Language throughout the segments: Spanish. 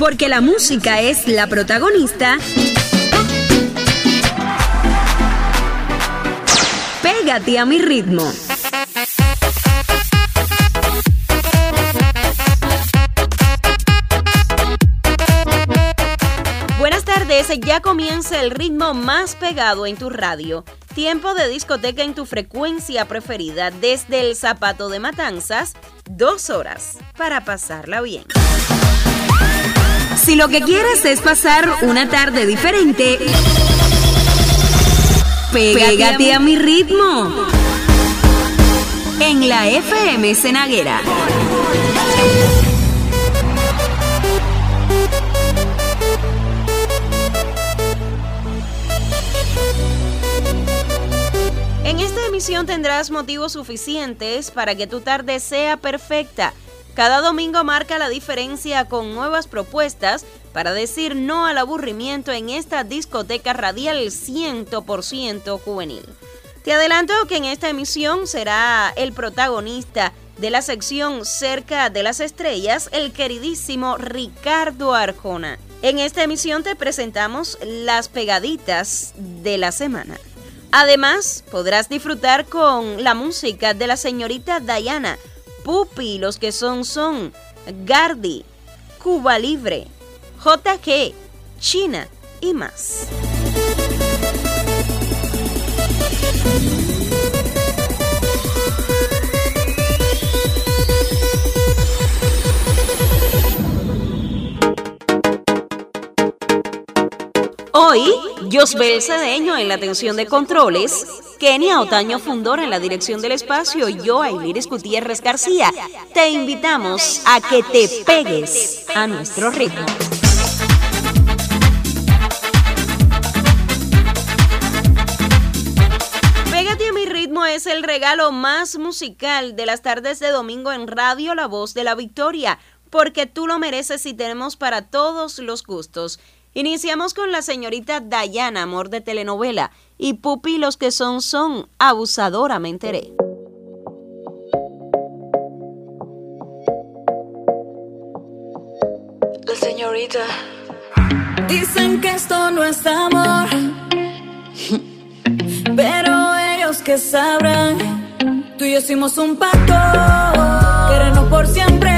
Porque la música es la protagonista. Pégate a mi ritmo. Buenas tardes, ya comienza el ritmo más pegado en tu radio. Tiempo de discoteca en tu frecuencia preferida desde el Zapato de Matanzas, 2 horas para pasarla bien. Si lo que quieres es pasar una tarde diferente, pégate a mi ritmo en la FM Cenaguera. En esta emisión tendrás motivos suficientes para que tu tarde sea perfecta. Cada domingo marca la diferencia con nuevas propuestas para decir no al aburrimiento en esta discoteca radial 100% juvenil. Te adelanto que en esta emisión será el protagonista de la sección Cerca de las Estrellas, el queridísimo Ricardo Arjona. En esta emisión te presentamos las pegaditas de la semana. Además, podrás disfrutar con la música de la señorita Dayana, Pupi, Los que son, Gardi, Cuba Libre, JG, China y más. Hoy, Josbel Cedeño en la atención de controles, Kenia Otaño Fundora en la dirección del espacio y yo, Ailiris Gutiérrez García, te invitamos a que te pegues a nuestro ritmo. Pégate a mi ritmo es el regalo más musical de las tardes de domingo en Radio La Voz de la Victoria, porque tú lo mereces y tenemos para todos los gustos. Iniciamos con la señorita Dayana, amor de telenovela, y Pupi, Los que son, abusadora me enteré. La señorita. Dicen que esto no es amor, pero ellos que sabrán. Tú y yo hicimos un pacto, querernos por siempre.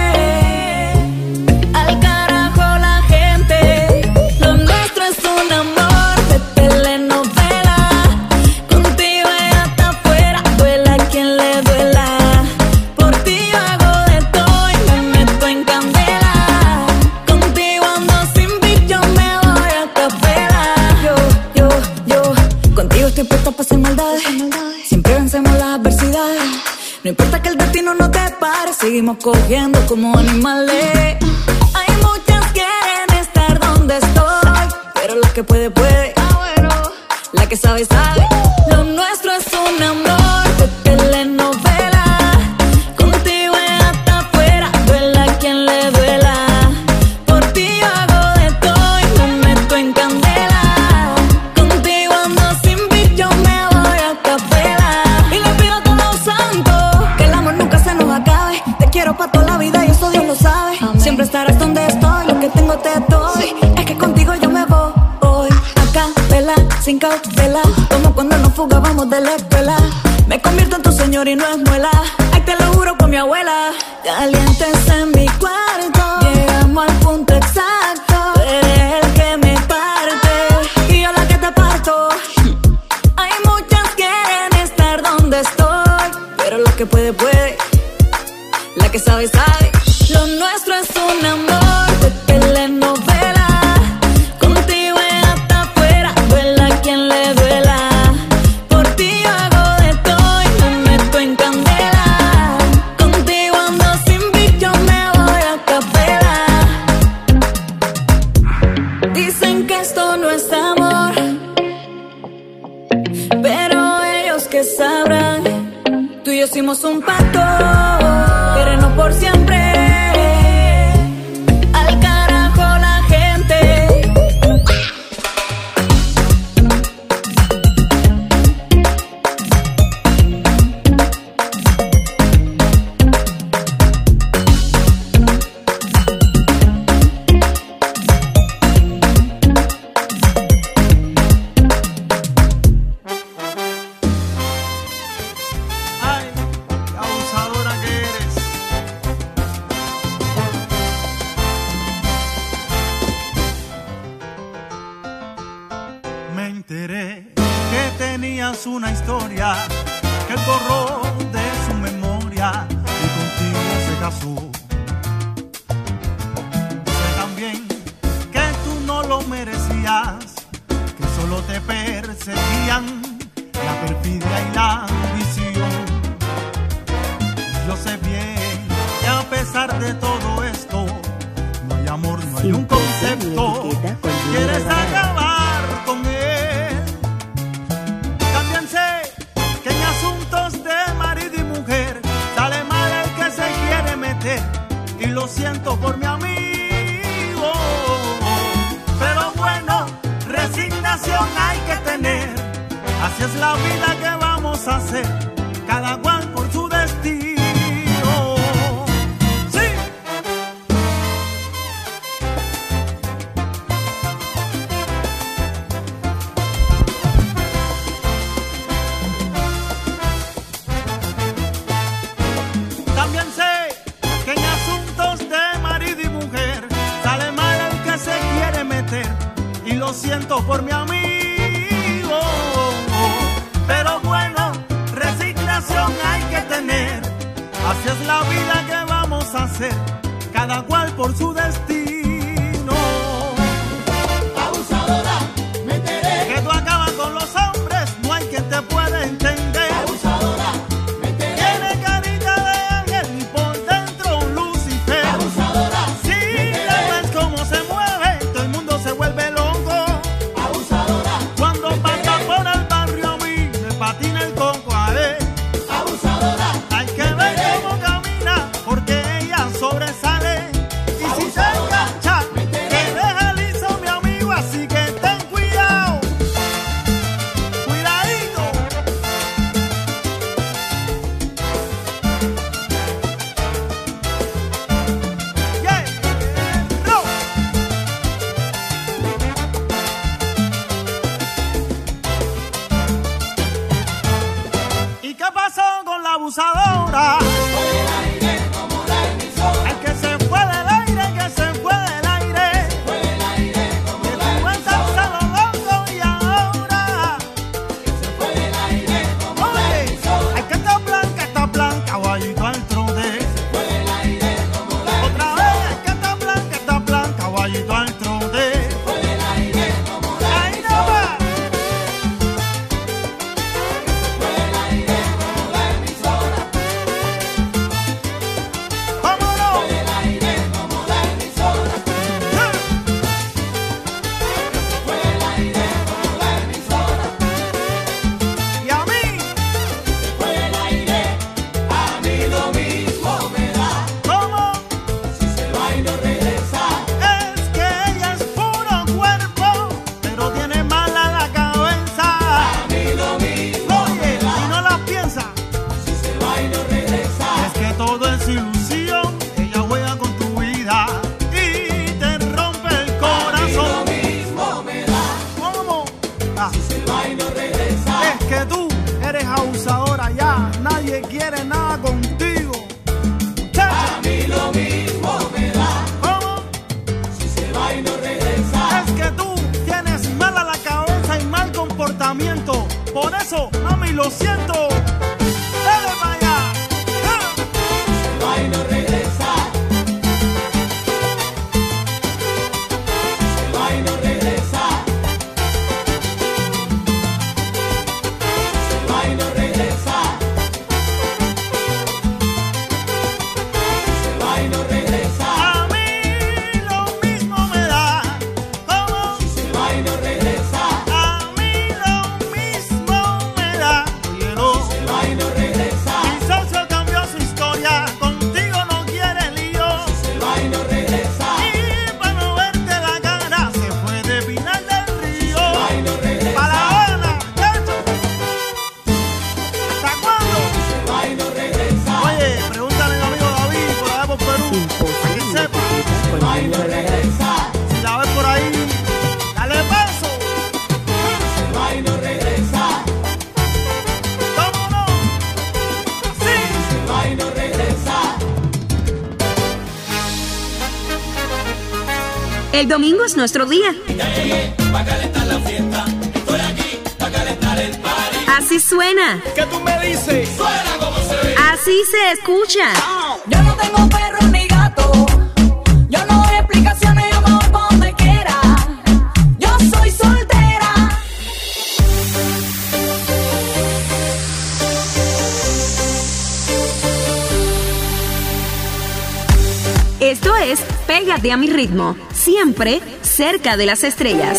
No importa que el destino no te pare, seguimos cogiendo como animales. Hay muchas que quieren estar donde estoy, pero la que puede, puede. La que sabe, sabe. Lo nuestro es un amor de telenovela. Contigo es hasta afuera, duela a quien le duela. Por ti yo hago de todo y me meto en candela. Contigo ando sin bicho, me voy a capela. Y le pido a todos los santos que el amor nunca se nos acabe. Te quiero pa' toda la vida y eso Dios lo sabe. Amén. Siempre estarás donde estoy, lo que tengo te doy. Sí. Es que contigo yo me voy. Acá, vela, sin cautela, como cuando nos fugábamos de la escuela. Me convierto en tu señor y no es muela. Ay, te lo juro por mi abuela. Calientes en mi cuarto, llegamos al punto exacto. Tú eres el que me parte y yo la que te parto. Hay muchas que quieren estar donde estoy, pero la que puede, puede. La que sabe, sabe. Lo nuestro es un amor de telenovela. Contigo es hasta afuera, duela a quien le duela. Por ti yo hago de todo y me meto en candela. Contigo ando sin bicho, me voy a capela. Dicen que esto no es amor, pero ellos que sabrán. Tú y yo hicimos un pacto, querernos por siempre. Al carajo la gente. historia que él borró de su memoria y contigo se casó. Sé también que tú no lo merecías, que solo te perseguían la perfidia y la ambición. Yo sé bien que a pesar de todo esto, no hay amor, no hay un concepto. Quieres acabar con él. También sé que en asuntos de marido y mujer sale mal el que se quiere meter, y lo siento por mi amigo. Pero bueno, resignación hay que tener. Así es la vida que vamos a hacer, cada cual por su destino. Y lo siento por mi amigo, pero bueno, resignación hay que tener. Así es la vida que vamos a hacer, cada cual por su destino. Abusadora, me enteré que tú acabas con los hombres, no hay quien te pueda entender. Abusadora, me enteré. Tiene carita de ángel y por dentro un Lucifer. Abusadora, si le ves cómo se mueve, todo el mundo se vuelve loco. Patina el coco a él. Abusadora. Hay que ver cómo camina, porque ella sobresale. Y abusadora, si se engancha, te deja liso, mi amigo. Así que ten cuidado. Cuidadito. Yeah. No. ¿Y qué pasó con la abusadora? El que se fue del aire, que se fue del aire. Que tú estás a lo loco y ahora se fue del aire como la emisora. Ay, que está blanca, guayito al trote. Se fue del aire como la emisora. Otra vez, ay, que está blanca, guayito al trote. Se fue del aire como la emisora. Ahí no va. Abusadora, ya nadie quiere nada contigo. Muchacha. A mí lo mismo me da. ¿Cómo? Si se va y no regresa. Es que tú tienes mala la cabeza y mal comportamiento. Por eso, mami, lo siento. Dale para allá. Si se va y no regresa. Si se va y no regresa. El domingo es nuestro día. Ya llegué pa' calentar la fiesta. Estoy aquí pa' calentar el party. Así suena. ¿Qué tú me dices? Suena como se ve. Así se escucha. Yo no tengo perro ni gato. Yo no doy explicaciones, yo me voy pa' donde quiera. Yo soy soltera. Esto es Pégate a mi ritmo, siempre cerca de las estrellas.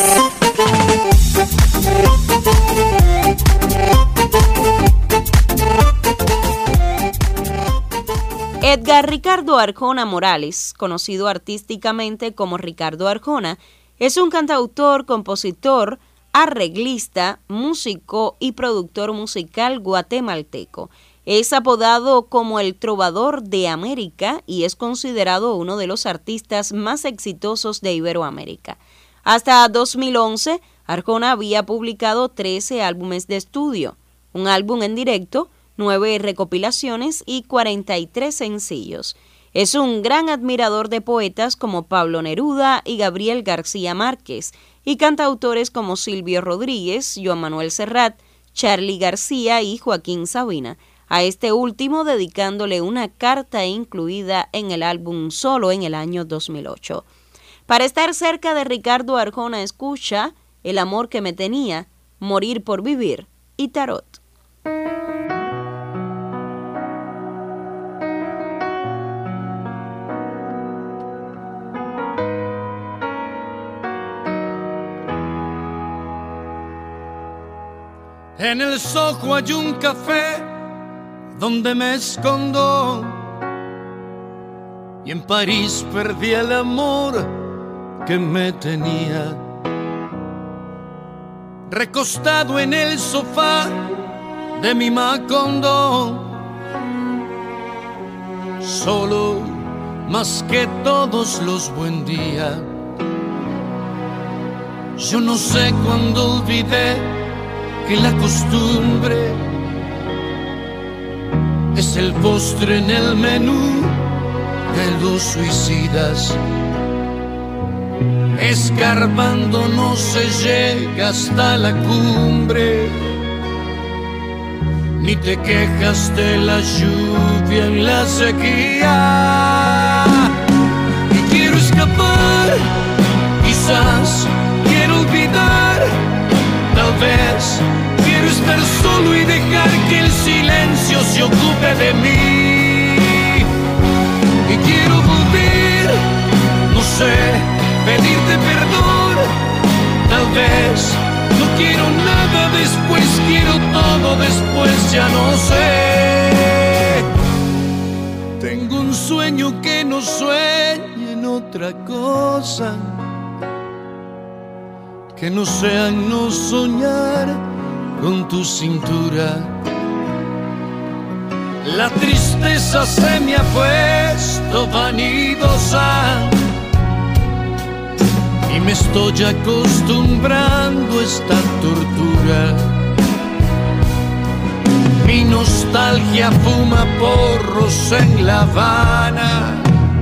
Edgar Ricardo Arjona Morales, conocido artísticamente como Ricardo Arjona, es un cantautor, compositor, arreglista, músico y productor musical guatemalteco. Es apodado como el Trovador de América y es considerado uno de los artistas más exitosos de Iberoamérica. Hasta 2011, Arjona había publicado 13 álbumes de estudio, un álbum en directo, 9 recopilaciones y 43 sencillos. Es un gran admirador de poetas como Pablo Neruda y Gabriel García Márquez y cantautores como Silvio Rodríguez, Joan Manuel Serrat, Charly García y Joaquín Sabina. A este último dedicándole una carta incluida en el álbum Solo en el año 2008. Para estar cerca de Ricardo Arjona, escucha El amor que me tenía, Morir por vivir y Tarot. En el Soho hay un café donde me escondo y en París perdí el amor que me tenía. Recostado en el sofá de mi Macondo, solo más que todos los buen días. Yo no sé cuándo olvidé que la costumbre es el postre en el menú de los suicidas. Escarbando no se llega hasta la cumbre, ni te quejas de la lluvia en la sequía. Y quiero escapar, quizás quiero olvidar, tal vez quiero estar solo y dejar que el silencio se ocupe de mí. Y quiero volver, no sé, pedirte perdón. Tal vez no quiero nada después, quiero todo después, ya no sé. Tengo un sueño que no sueñe en otra cosa que no sea no soñar con tu cintura. La tristeza se me ha puesto vanidosa y me estoy acostumbrando a esta tortura. Mi nostalgia fuma porros en La Habana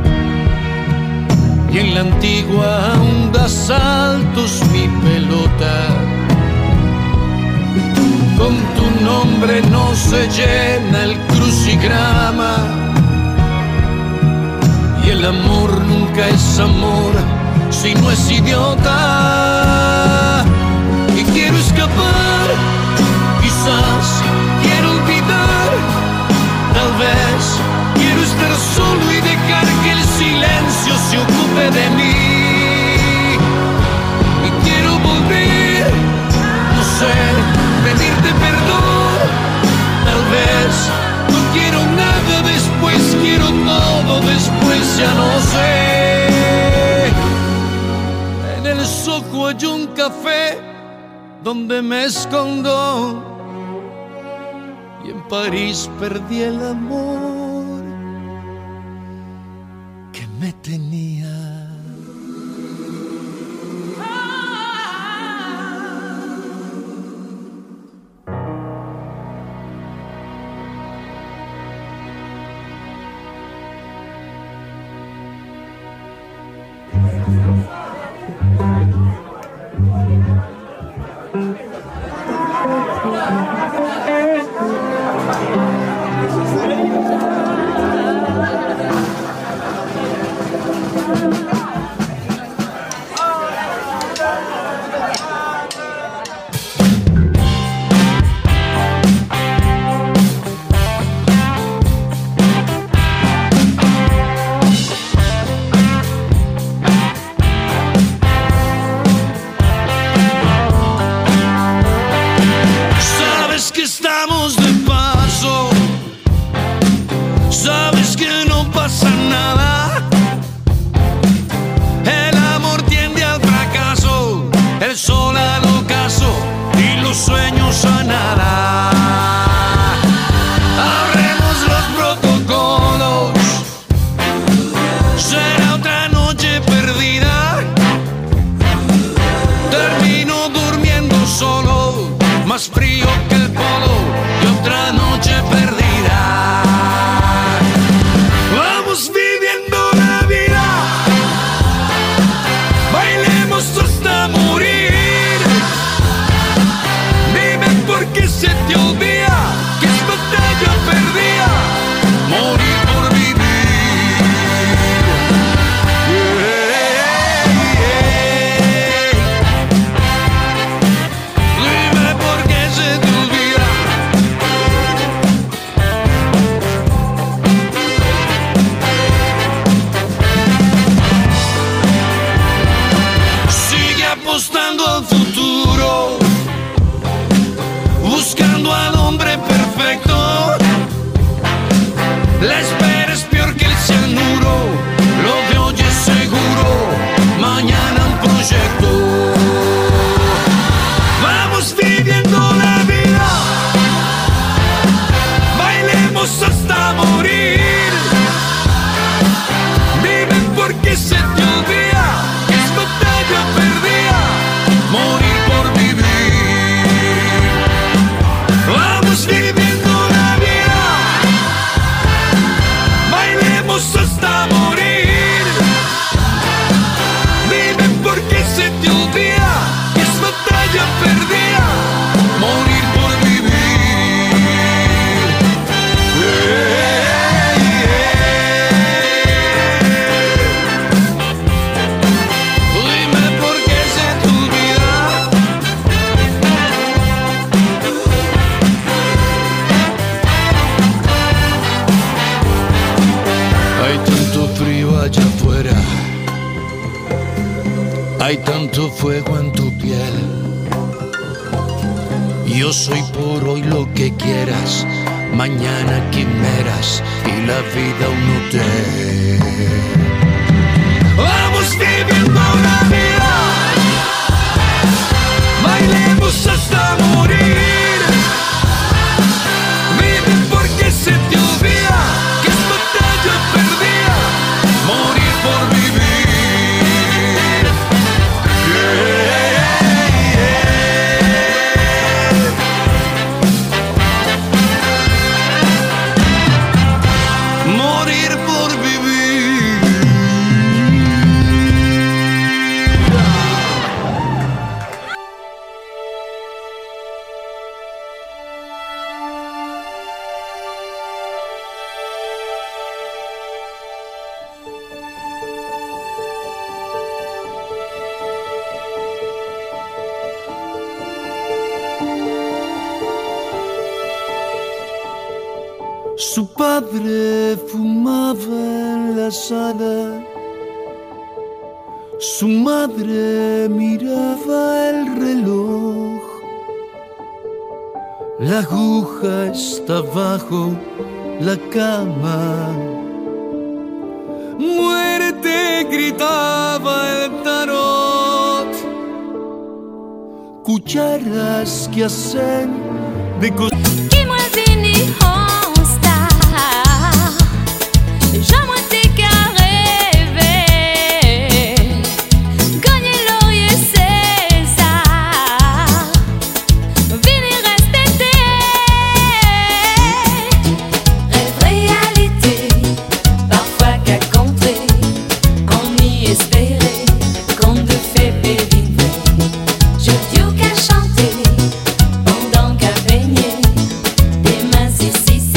y en la antigua aún da saltos mi pelota. Con tu nombre no se llena el crucigrama y el amor nunca es amor si no es idiota. Y quiero escapar, quizás quiero olvidar, tal vez quiero estar solo y dejar que el silencio se ocupe de mí. Y quiero volver, no sé, pedirte perdón. Tal vez no quiero nada después, quiero todo después, ya no sé. En el Soho hay un café donde me escondo y en París perdí el amor que me tenía. Hay tanto fuego en tu piel. Yo soy por hoy lo que quieras, mañana quimeras y la vida un hotel. Vamos viviendo la vida, bailemos hasta morir. Vive porque se te olvida que es batalla perdida, morir por vivir. Morir por vivir. Su padre fumaba en la sala, su madre miraba el reloj. La aguja está bajo la cama. Muerte, gritaba el tarot. Cucharas que hacen de chanter pendant qu'à baigner des mains si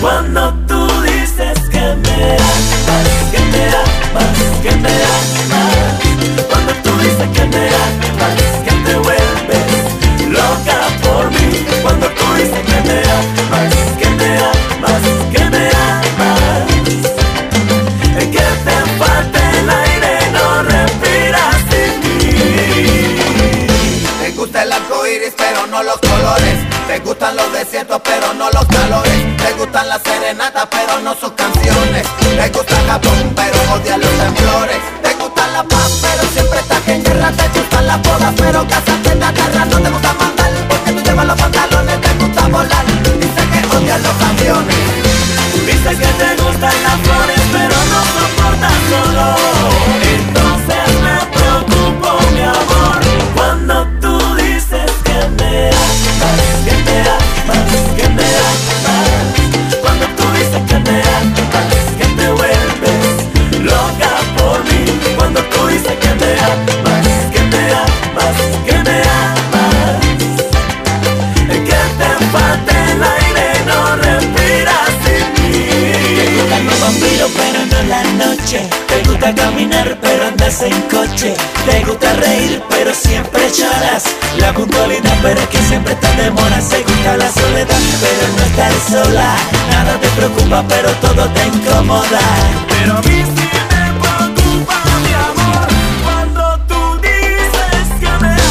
Cuando tú dices que me amas, que me amas, que me amas. Cuando tú dices que me amas, que te vuelves loca por mí. Cuando tú dices que me amas, que me amas, que me amas. Es que te falta el aire, no respiras sin mí. Te gusta el arco iris, pero no los colores. Te gustan los desiertos, pero no los calores. Te gustan las serenatas, pero no sus canciones. Te gusta Japón, pero odias los temblores. Te gusta la paz, pero siempre estás en guerra. Te gustan las bodas, pero casarte en la tierra. No te gusta mandar, porque tú llevas los pantalones. Te gusta volar, dices que odias los aviones. Dices que te gustan las flores, pero no soportas solo. Entonces me preocupo, mi amor, cuando tú dices que me amas, que me amas, que me amas. Cuando tú dices que me amas, que te vuelves loca por mí. Cuando tú dices que me amas, que me amas, que me amas. Es que te falta el aire, no respiras sin mí. Te gustan los vampiros, pero no en la noche. Te gusta caminar, pero andas en coche. Te gusta reír, pero siempre lloras. La puntualidad, pero es que siempre te demoras. Te gusta la soledad, pero no estar sola. Nada te preocupa, pero todo te incomoda. Pero a mí sí me preocupa, mi amor, cuando tú dices que me amas.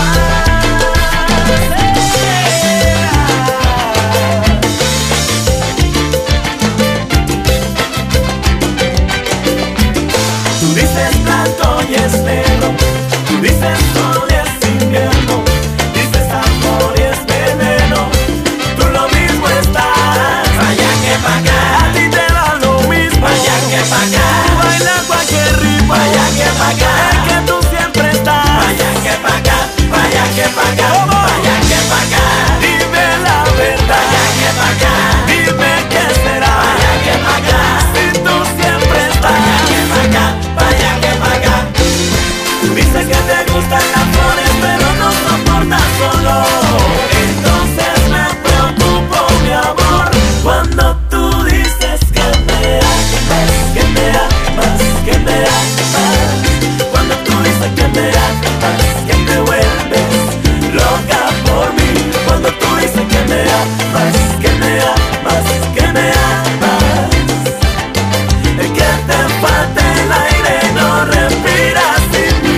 Tú dices blanco y es negro. Tú dices sol y es invierno. Dices amor y es veneno. Tú lo mismo estás. Vaya que pa' acá, A ti te da lo mismo. vaya que pa' acá, Baila cualquier ritmo. vaya que pa' acá, Es que tú siempre estás. vaya que pa' acá, vaya que pa' acá, vaya que pa' acá, Dime la verdad. vaya que pa' acá, Dime qué será. vaya que pa' acá, Si tú siempre estás. vaya que pa' acá, vaya que pa' acá. Dices que te gustan las flores, pero no soportas solo. Entonces me preocupo, mi amor, cuando tú dices que me amas, que me amas, que me amas. Cuando tú dices que me amas, que te vuelves loca por mí. Cuando tú dices que me amas, que me amas, que me amas. Es que te falta el aire, no respiras sin mí.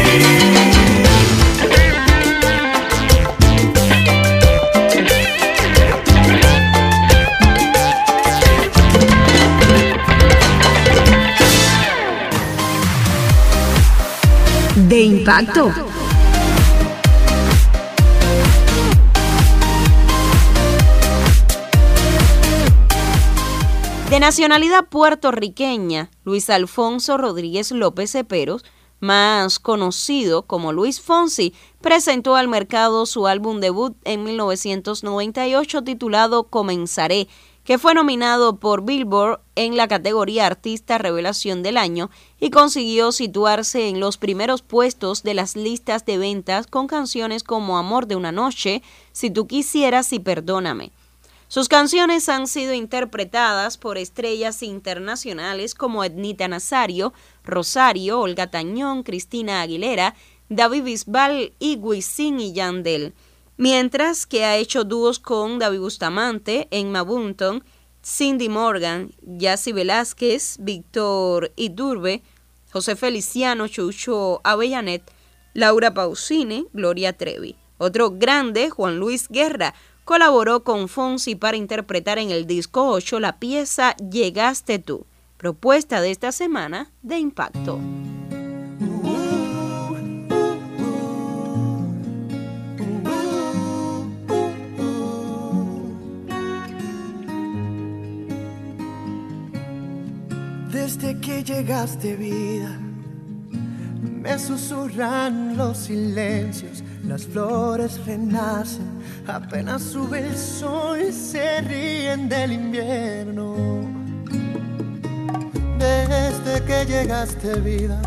De impacto. De nacionalidad puertorriqueña, Luis Alfonso Rodríguez López Ceperos, más conocido como Luis Fonsi, presentó al mercado su álbum debut en 1998 titulado Comenzaré, que fue nominado por Billboard en la categoría Artista Revelación del Año y consiguió situarse en los primeros puestos de las listas de ventas con canciones como Amor de una Noche, Si tú quisieras y Perdóname. Sus canciones han sido interpretadas por estrellas internacionales como Ednita Nazario, Rosario, Olga Tañón, Cristina Aguilera, David Bisbal y Wisin y Yandel, mientras que ha hecho dúos con David Bustamante, Emma Bunton, Cindy Morgan, Yacy Velázquez, Víctor Iturbe, José Feliciano, Chucho Avellanet, Laura Pausini, Gloria Trevi. Otro grande, Juan Luis Guerra, colaboró con Fonsi para interpretar en el disco 8 la pieza Llegaste tú, propuesta de esta semana de Impacto. Desde que llegaste, vida, me susurran los silencios, las flores renacen, apenas sube el sol, se ríen del invierno. Desde que llegaste, vida,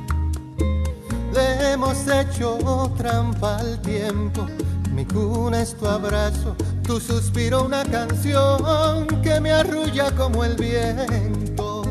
le hemos hecho trampa al tiempo. Mi cuna es tu abrazo, Tu suspiro una canción que me arrulla como el viento.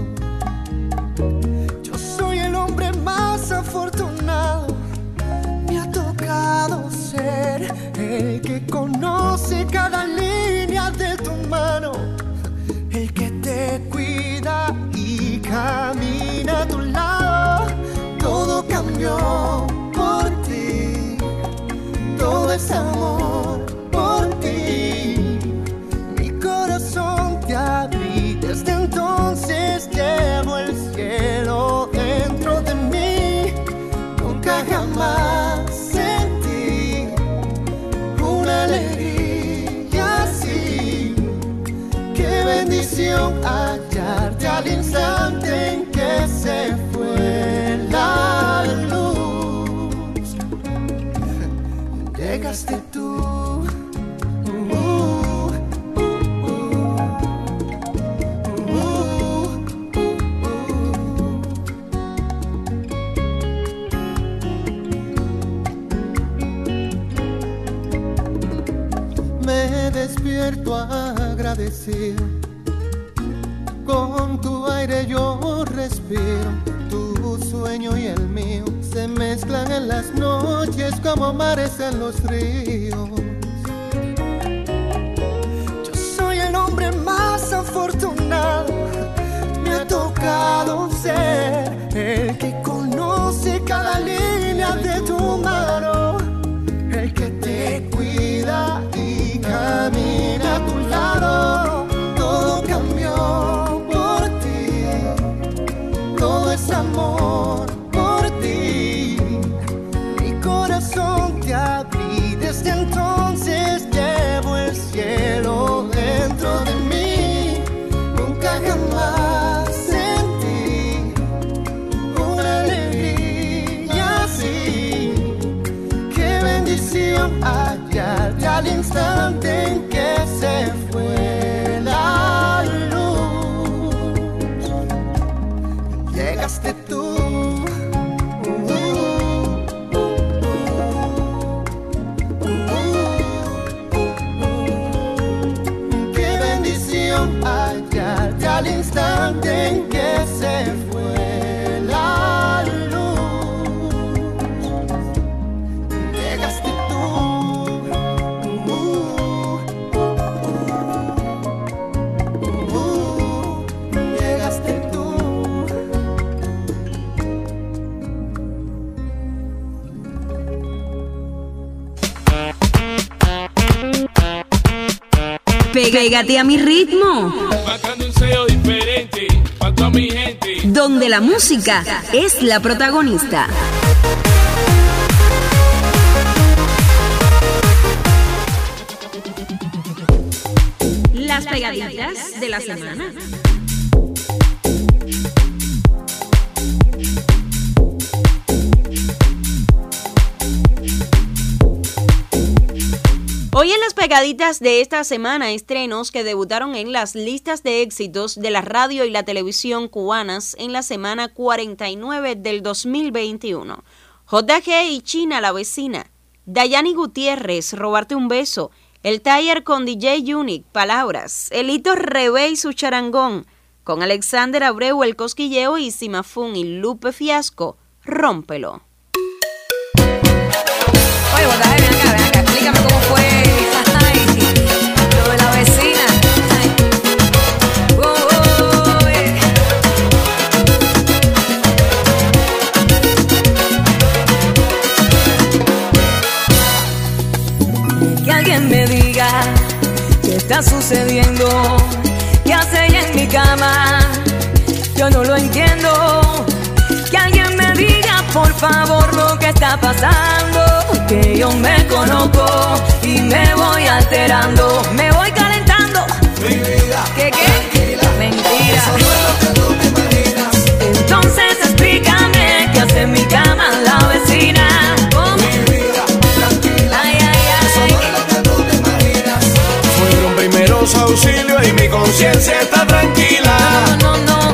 Yo soy el hombre más afortunado. Me ha tocado ser el que conoce cada línea de tu mano, el que te cuida y camina a tu lado. Todo cambió por ti, todo es amor por ti. Mi corazón te abrí, desde entonces llevo el cielo dentro de mí. Nunca jamás sentí una alegría así. Qué bendición hallarte al instante en que se fue la luz. Llegaste tú. Me despierto agradecido. Con tu aire yo respiro. Tu sueño y el mío se mezclan en las noches como mares en los ríos. Yo soy el hombre más afortunado. Me ha tocado ser el que conoce cada línea de tu mano, el que te cuida y camina a tu lado. Todo cambió por ti, todo es amor por ti. Mi corazón te abrí, desde entonces llevo el cielo dentro de mí. Nunca jamás sentí una alegría así. Qué bendición hallarte al instante en que se fue la luz. Llegaste tú. Qué bendición hallarte al instante en que se fue la luz. Llegaste tú. Llegaste tú. Pégate a mi ritmo, Marcando un sello diferente para toda mi gente. donde la música es la protagonista. Las pegaditas de la semana. Hoy en las pegaditas de esta semana, estrenos que debutaron en las listas de éxitos de la radio y la televisión cubanas en la semana 49 del 2021. JG y China la vecina, Dayani Gutiérrez, Robarte un beso, El Taller con DJ Unique, Palabras, Elito Rebé y su charangón, con Alexander Abreu, El Cosquilleo y Simafún y Lupe Fiasco, Rómpelo. Oye, Botaje, ven acá, explícame cómo fue lo de la vecina. Que alguien me diga qué está sucediendo, qué hace ella en mi cama, yo no lo entiendo. Que alguien me diga por favor lo que está pasando, que yo me conozco y me voy alterando, me voy calentando. Mi vida, ¿Qué? tranquila, Mentira. eso no es lo que tú te imaginas. Entonces explícame qué hace en mi cama la vecina. ¿Cómo? Mi vida, tranquila, Ay, ay, eso ay. no es lo que tú te imaginas. Fueron primeros auxilios y mi conciencia está tranquila. No, no, no.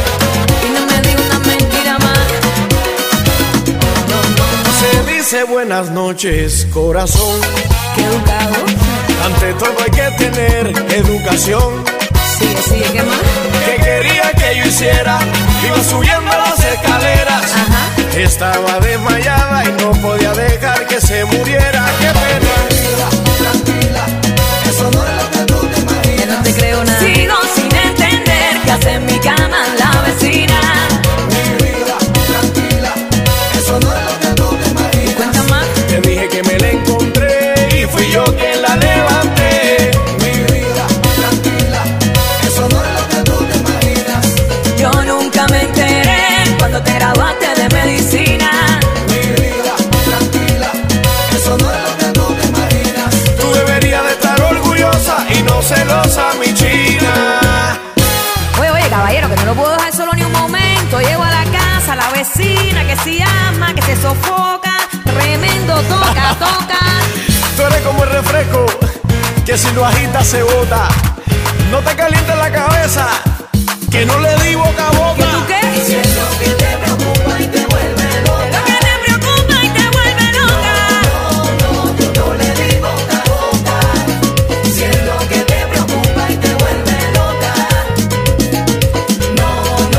Y no me diga una mentira más. No, no, no. Se dice buena buenas noches, corazón. Qué educado. Ante todo hay que tener educación. Sigue, ¿qué más? ¿Qué quería que yo hiciera? Iba subiendo las escaleras. Ajá. Estaba desmayada y no podía dejar que se muriera. ¡Qué pena! Tranquila, eso no es lo que tú te imaginas. Yo no te creo nada. Sigo sin entender que hace en mi cama la vecina. Mi vida, tranquila, eso no es lo que tú te imaginas. Cuenta más. Te dije que me la encontré y fui yo quien la levanté. Mi vida, tranquila, eso no es lo que tú te imaginas. Yo nunca me enteré cuando te graduaste de medicina. Mi vida, tranquila, eso no es lo que tú te imaginas. Tú deberías de estar orgullosa y no celosa, mi china. Oye, caballero, que no lo puedo dejar solo ni un momento. Llego a la casa, la vecina que se ama, que se sofoca. Tremendo toca. Tú eres como el refresco, que si lo agitas se bota. No te calientes la cabeza, que no le di boca a boca. ¿Y tú qué? Si es lo que te preocupa y te vuelve loca. Lo que te preocupa y te vuelve loca. No, yo no le di boca a boca. Si es lo que te preocupa y te vuelve loca. No,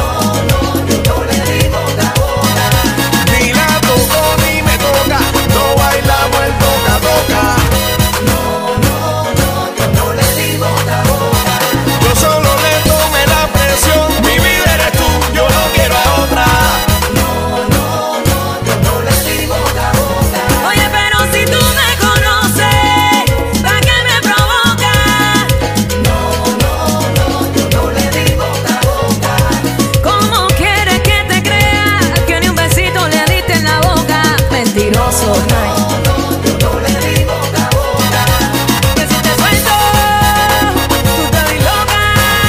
yo no le di boca a boca. Ni la toco ni me toca, no bailamos el toca. No, yo no le di boca a boca. Yo solo le tomé la presión, mi vida eres tú, yo no quiero a otra. No, yo no le di boca a boca. Oye, pero si tú me conoces, ¿para qué me provocas? No, yo no le di boca a boca. ¿Cómo quieres que te crea que ni un besito le diste en la boca? Mentiroso. Yo no le di boca a boca. Que si te suelto, tú te ves loca.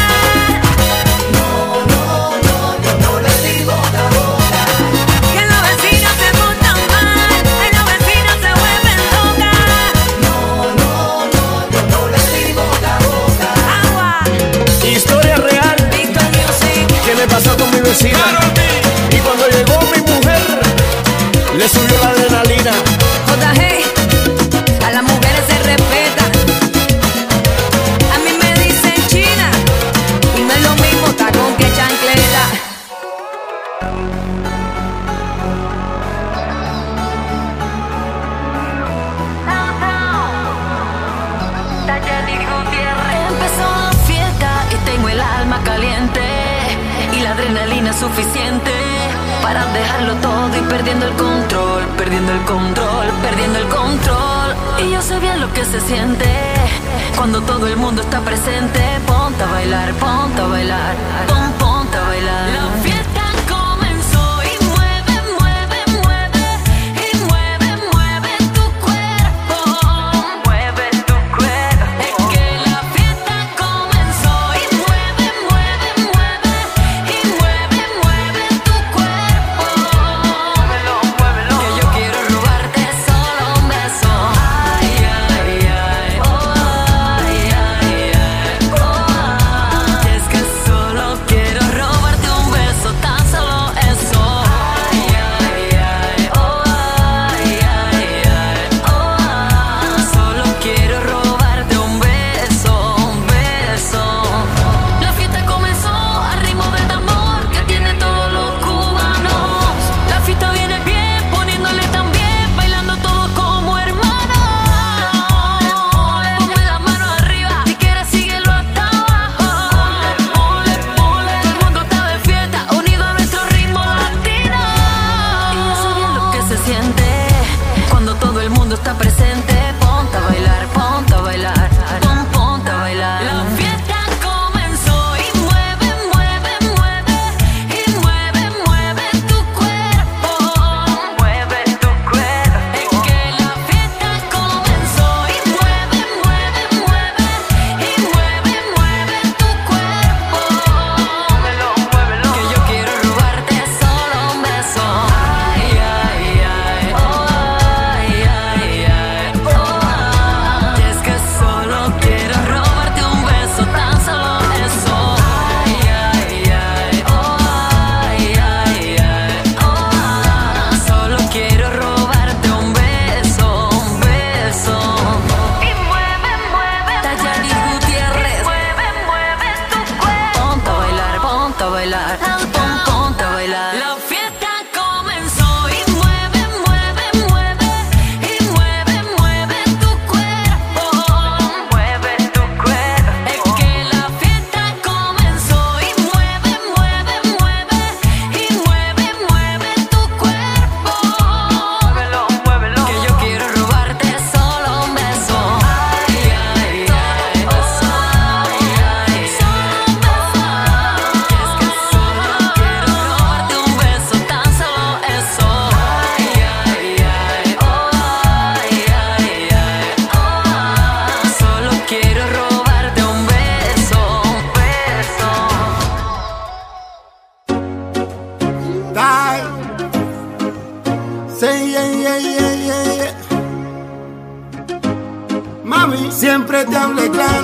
Yo no le di boca a boca. Que las vecinas se portan mal, las vecinas se vuelven locas. Yo no le di boca a boca. Agua, Historia real Victor Music. que me pasó con mi vecina. Y cuando llegó mi mujer, le subió la adrenalina. JG, a las mujeres se respeta. A mí me dicen china y no es lo mismo tacón que chancleta. Empezó la fiesta y tengo el alma caliente y la adrenalina suficiente para dejarlo todo y perdiendo el control. Y yo sé bien lo que se siente cuando todo el mundo está presente. Ponte a bailar, ponte a bailar, ponte a bailar. La fiesta comenzó y mueve tu cuerpo. Mueve tu cuerpo. Es que la fiesta comenzó y mueve tu cuerpo. Muévelo. Que yo quiero robarte solo un beso. Ay, ay, ay. Oh, ay, ay, ay. Oh, es que solo quiero robarte un beso.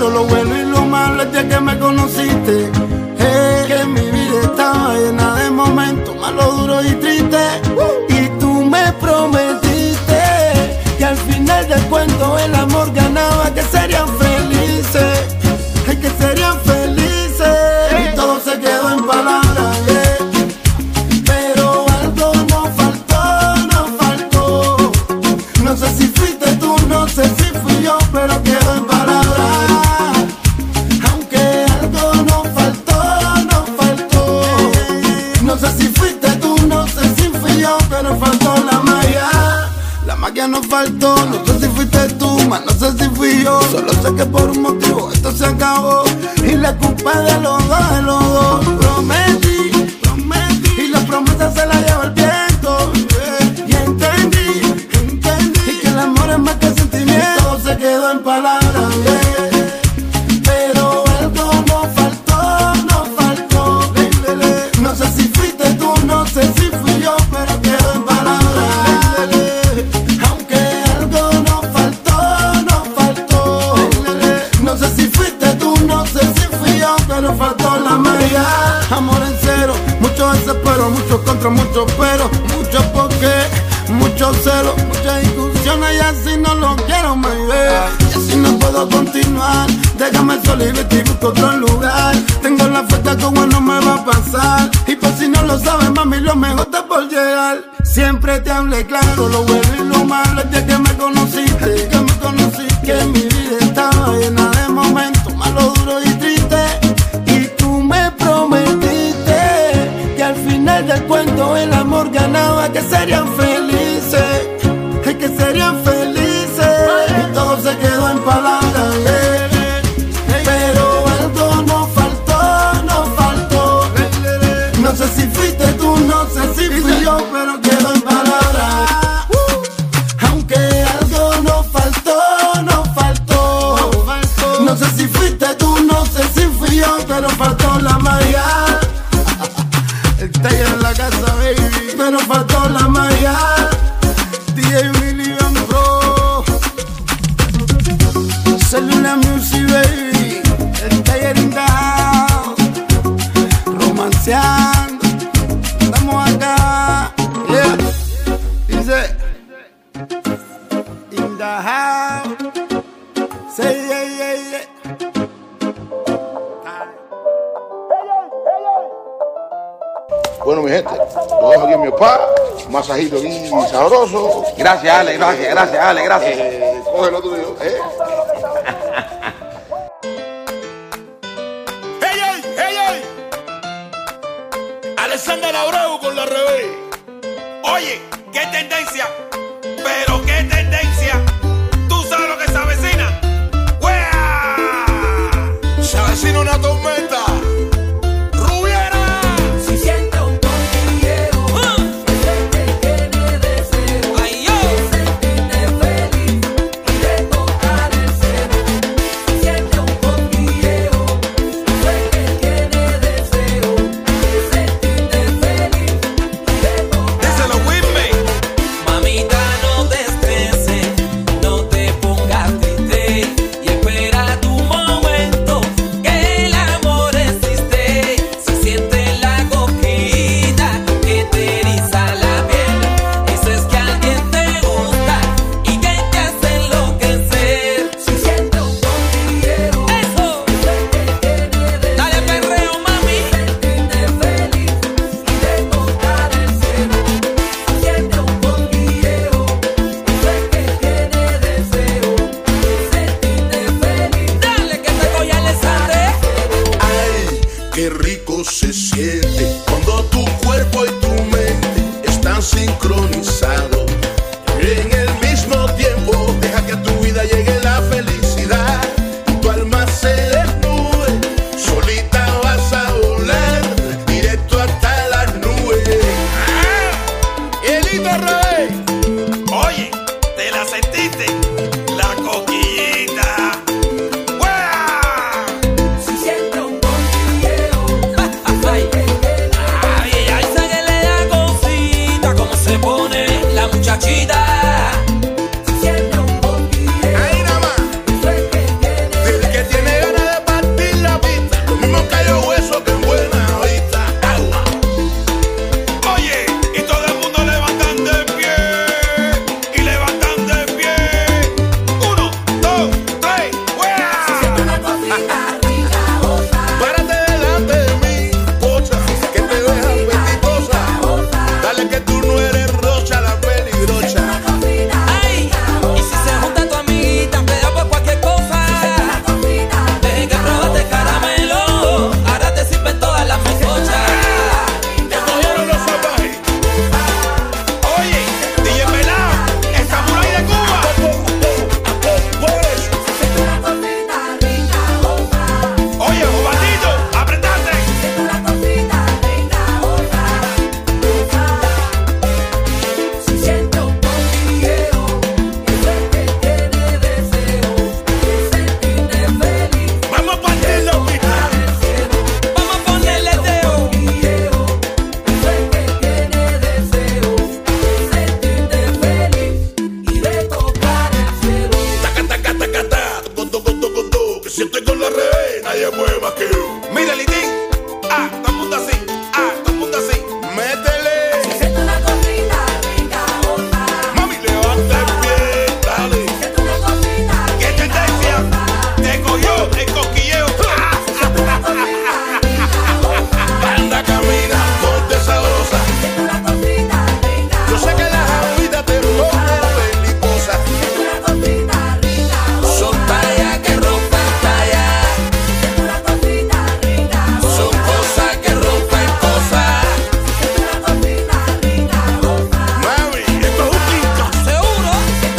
claro lo bueno y lo malo el día que me conociste. Que mi vida estaba llena de momentos malos, duros y tristes. Y tú me prometiste que al final del cuento el amor ganaba, que serían felices, que serían felices. Y todo se quedó en palabras, pero algo nos faltó. No sé si fuiste tú, no sé si fui yo, pero quedó en palabras. Aunque algo nos faltó. No sé si fuiste tú, no sé si fui yo, pero faltó la magia. La magia nos faltó, no sé si fuiste tú, más no sé si fui yo. Solo sé que por un motivo esto se acabó y la culpa es de los dos, Prometí, y la promesa se la lleva el viento. Y entendí que el amor es más que sentimiento. Todo se quedó en palabras, pero algo nos faltó. No sé si fuiste tú, no sé si fui yo, pero quedó en palabras. Aunque algo nos faltó. No sé si fuiste tú, no sé si fui yo, pero faltó la magia. Amor en cero, mucho desespero, muchos contra, muchos pero, mucho porque, mucho celo, muchas discusiones y así no lo quiero, my baby. Y así no puedo continuar, déjame solo y vete y busco otro lugar. Tengo la fe que algo bueno me va a pasar, y por si no lo sabes, mami, lo mejor está por llegar. Siempre te hablé claro, lo bueno y lo malo el día que me conociste. Que mi vida estaba llena de momentos malos, duros y tristes. Y tú me prometiste que al final del cuento el amor ganaba, que serían felices, que serían felices. Y todo se quedó en palabras, pero algo nos faltó. No sé si fuiste tú, no sé si fui yo, pero quedó en palabras. Aunque algo nos faltó. No sé si fuiste tú, no sé si fui yo, pero faltó la magia. El taller en la casa, baby, pero faltó la magia. DJ Million Pro, Cellular Music, baby. El taller in the house, romanceando, estamos acá, yeah. Dice, in the house. Say, yeah. Bueno, mi gente, lo dejo aquí en mi spa, un masajito aquí sabroso. Gracias, Ale, gracias. Cógelo tú, tío. ¡Hey! Alexander Abreu con la revés. Oye, qué tendencia, pero qué tendencia. ¿Tú sabes lo que se avecina? ¡Wea! Se avecina una tormenta. El amor Párate delante de mí, pocha, que te dejas apetitosa. Dale que tú no eres rocha, la peligrocha. Ay, y si se junta tu amiguita, pega por cualquier cosa. Dejen que probaste caramelo, ahora te sirven todas las mocochas. Te cogieron los salvajes. Oye, DJ Pelao, el samurái de Cuba. Oye, Jovatito, apretate. Si siento un cosquilleo, eso es que tiene deseo de sentirte feliz. Vamos a partirlo, pista. Vamos a ponerle dedo. Eso es que tiene deseo de sentirte feliz y de tocar el cielo. Taca, taca, taca, taca, toco, que si estoy con la revés, nadie mueve más que yo. Mira, Litín, todo el mundo así, todo el mundo así. Métele. Si siento una cosita rica, otra. Mami, levanta el pie, dale. Si siento una cosita ¿Qué tendencia? Te cogió el cosquilleo. Anda, camina, ponte sabrosa. Yo sé que las agüitas te ponen pelicosa. Son talla que rompen talla. Son cosas que rompen cosas. Mami, esto es un quinto. Seguro.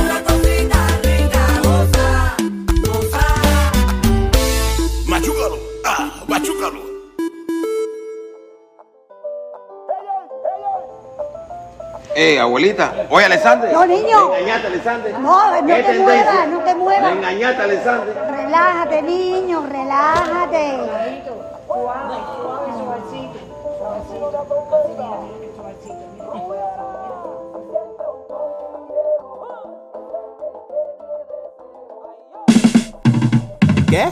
Machúcalo, machúcalo. Abuelita. Oye, Alexander. No, niño. Me engañaste, Alexander. No, no ¿Qué te tendencia? muevas, no te Me muevas. engañaste, Alexander. Relájate, niño, relájate. ¿Qué?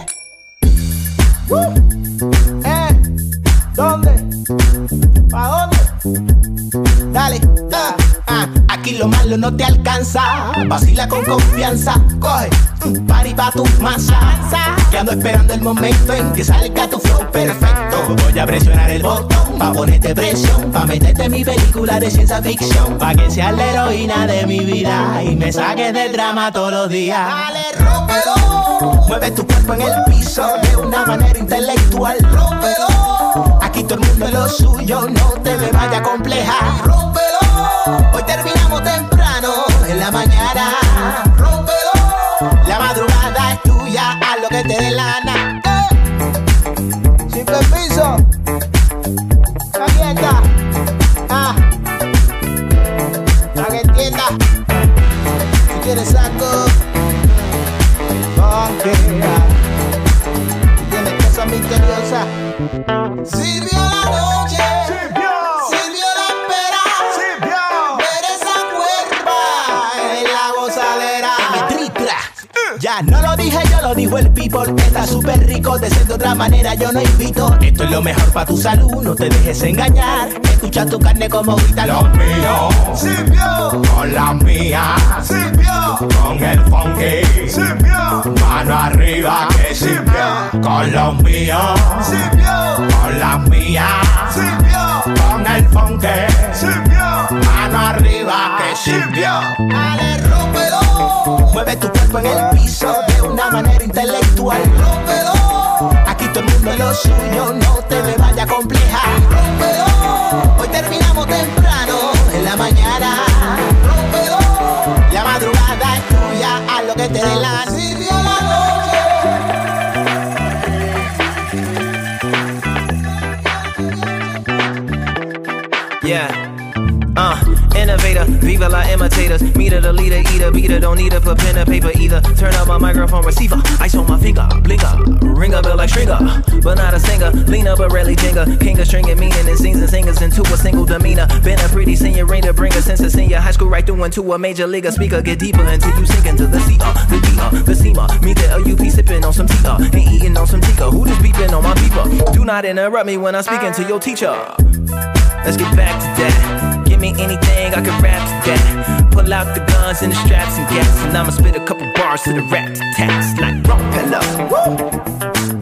¿Dónde? ¿Pa' dónde? Dale, aquí lo malo no te alcanza. Vacila con confianza, coge party pa' tu masa. Que ando esperando el momento en que salga tu flow perfecto. Voy a presionar el botón pa' ponerte presión, pa' meterte en mi película de ciencia ficción, pa' que seas la heroína de mi vida y me saques del drama todos los días. Dale, rómpelo. Mueve tu cuerpo en el piso de una manera intelectual. Rómpelo. Aquí todo el mundo es lo suyo, no te me vaya a complejar. Rómpelo. Hoy terminamos temprano en la mañana. Rómpelo. La madrugada es tuya, haz lo que te dé la gana. Sin permiso. Calienta. Para que entienda. Si quieres algo, tienes cosas misteriosas. Sirvió la noche, sirvió la espera, ver esa cuerva en la gozadera. Ya no lo dije, yo lo dijo el people. Está súper rico, de ser de otra manera yo no invito. Esto es lo mejor para tu salud, no te dejes engañar. Escucha tu carne como grita. Lo mío sirvió con la mía, sirvió con el funky, sirvió mano arriba que sirvió con los míos, sirvió con la mía, sirvió con el funky, sirvió mano arriba que sirvió. Dale, rómpelo. Mueve tu cuerpo en el piso de una manera intelectual. Rómpelo. Aquí todo el mundo es lo suyo, no te me vaya a complejar. Rómpelo. Hoy terminamos temprano en la mañana. Rómpelo. La madrugada es tuya, haz lo que te dé la gana. Sirvió la noche. Yeah. Innovator, viva la imitators. Meter the leader, eater, beater. Don't need to put pen and paper either. Turn up my microphone receiver. Ice on my finger, blinker. Ring a bell like Stringer, but not a singer. Lean up but rarely jinger. King of stringing meaning and sings and singers into a single demeanor. Been a pretty senior, rain to bring a sense of senior. High school right through into a major league speaker. Get deeper until you sink into the C, the D, the SEMA. Me the LUP sipping on some tea, ain't eating on some tika. Who just beeping on my beeper? Do not interrupt me when I'm speaking to your teacher. Let's get back to that. Give me anything, I can rap to that. Pull out the guns and the straps and gas, and I'ma spit a couple bars to the rat tats like rock pillow. Woo!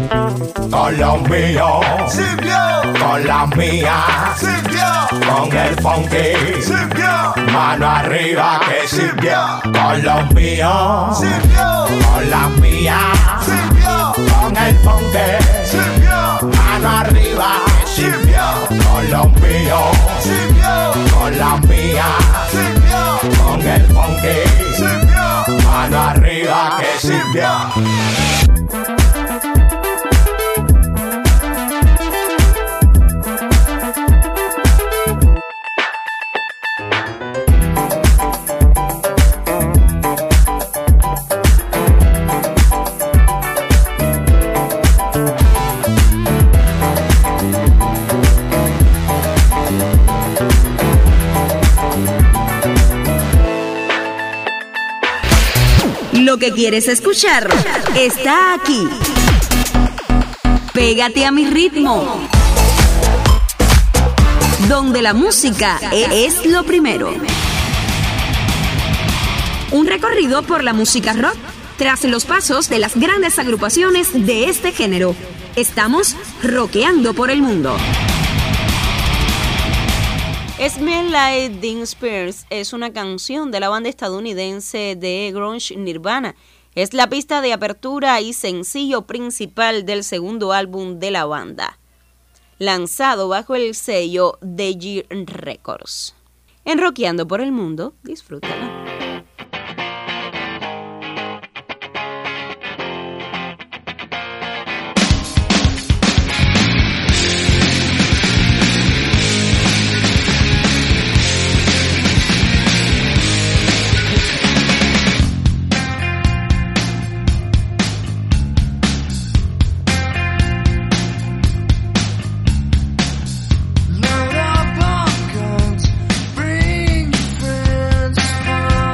Con los míos, con las mías, con el funky, mano arriba que sirvió. Con los míos, con las mías, con el funky, mano arriba que sirvió. Con los míos, con las mías, con el funky, mano arriba que sirvió. Lo que quieres escuchar está aquí. Pégate a mi ritmo, donde la música es lo primero. Un recorrido por la música rock, tras los pasos de las grandes agrupaciones de este género. Estamos rockeando por el mundo. Smell Like Teen Spirit es una canción de la banda estadounidense de grunge Nirvana. Es la pista de apertura y sencillo principal del segundo álbum de la banda, lanzado bajo el sello DJ Records. En Rockeando por el Mundo, disfrútala. Load up on guns, bring your friends.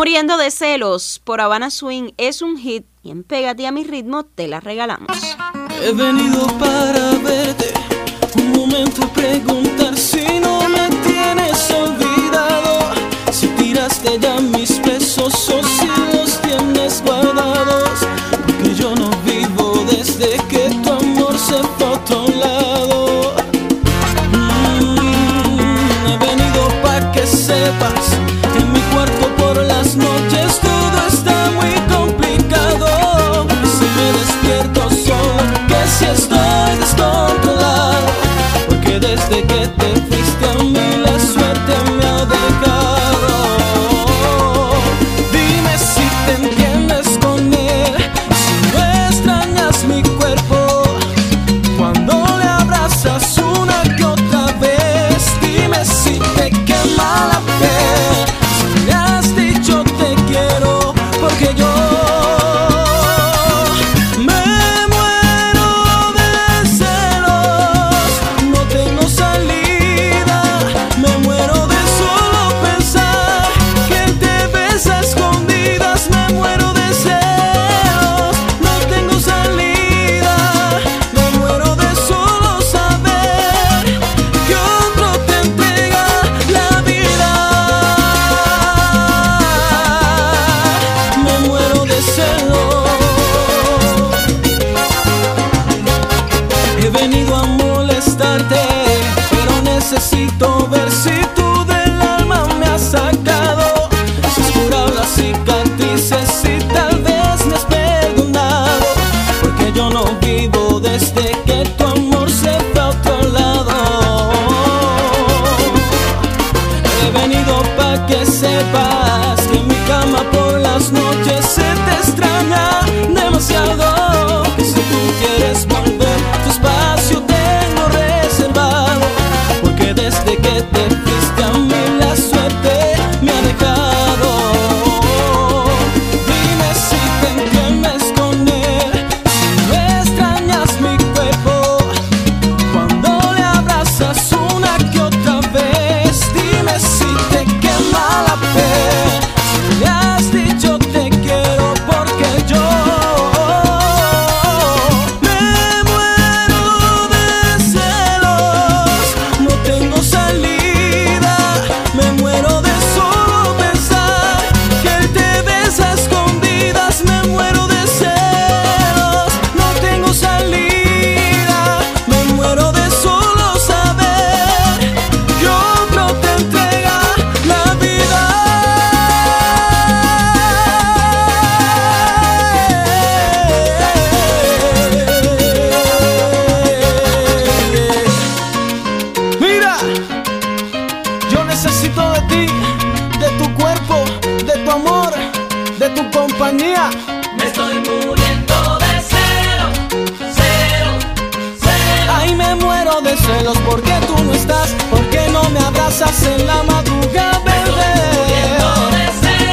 Muriendo de celos por Habana Swing es un hit y en Pégate a mi ritmo te la regalamos. He venido para verte, un momento preguntar si no me tienes olvidado, si tiraste ya mis besos o si los tienes guardados, porque yo no vivo desde que tu amor se fue a otro lado. He venido para que sepas, en mi cuarto por las noches todo está muy complicado, si me despierto solo, que si estoy descontrolado, porque desde que te fuiste a mí la suerte me ha dejado. Dime si te entiendes con él, si no extrañas mi cuerpo, cuando le abrazas una que otra vez. Dime si te quema la piel, si le has dicho te quiero, porque yo necesito ver si tú del alma me has sacado, si has curado las cicatrices, si tal vez me has perdonado, porque yo no vivo desde que tu amor se fue a otro lado. He venido pa' que sepas que en mi cama por las noches se te extraña demasiado, que si tú quieres volver tu espacio tengo reservado, desde que te fuiste a mí la suerte me ha dejado. Dime si te entiendes con él, si no extrañas mi cuerpo, cuando le abrazas una que otra vez. Dime si te quema la piel, si le has dicho te quiero, porque yo compañía. Me estoy muriendo de celo. Ay, me muero de celos porque tú no estás, porque no me abrazas en la madrugada, bebé. Me estoy muriendo de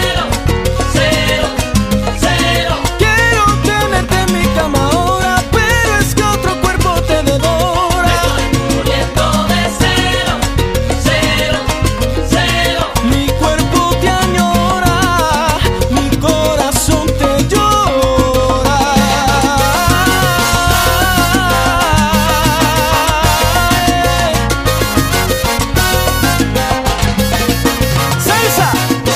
celo. Quiero tenerte en mi cama ahora, pero es que otro cuerpo te devora. Me estoy muriendo de celo. Mi cuerpo te añora, mi corazón te llora. ¡Salsa!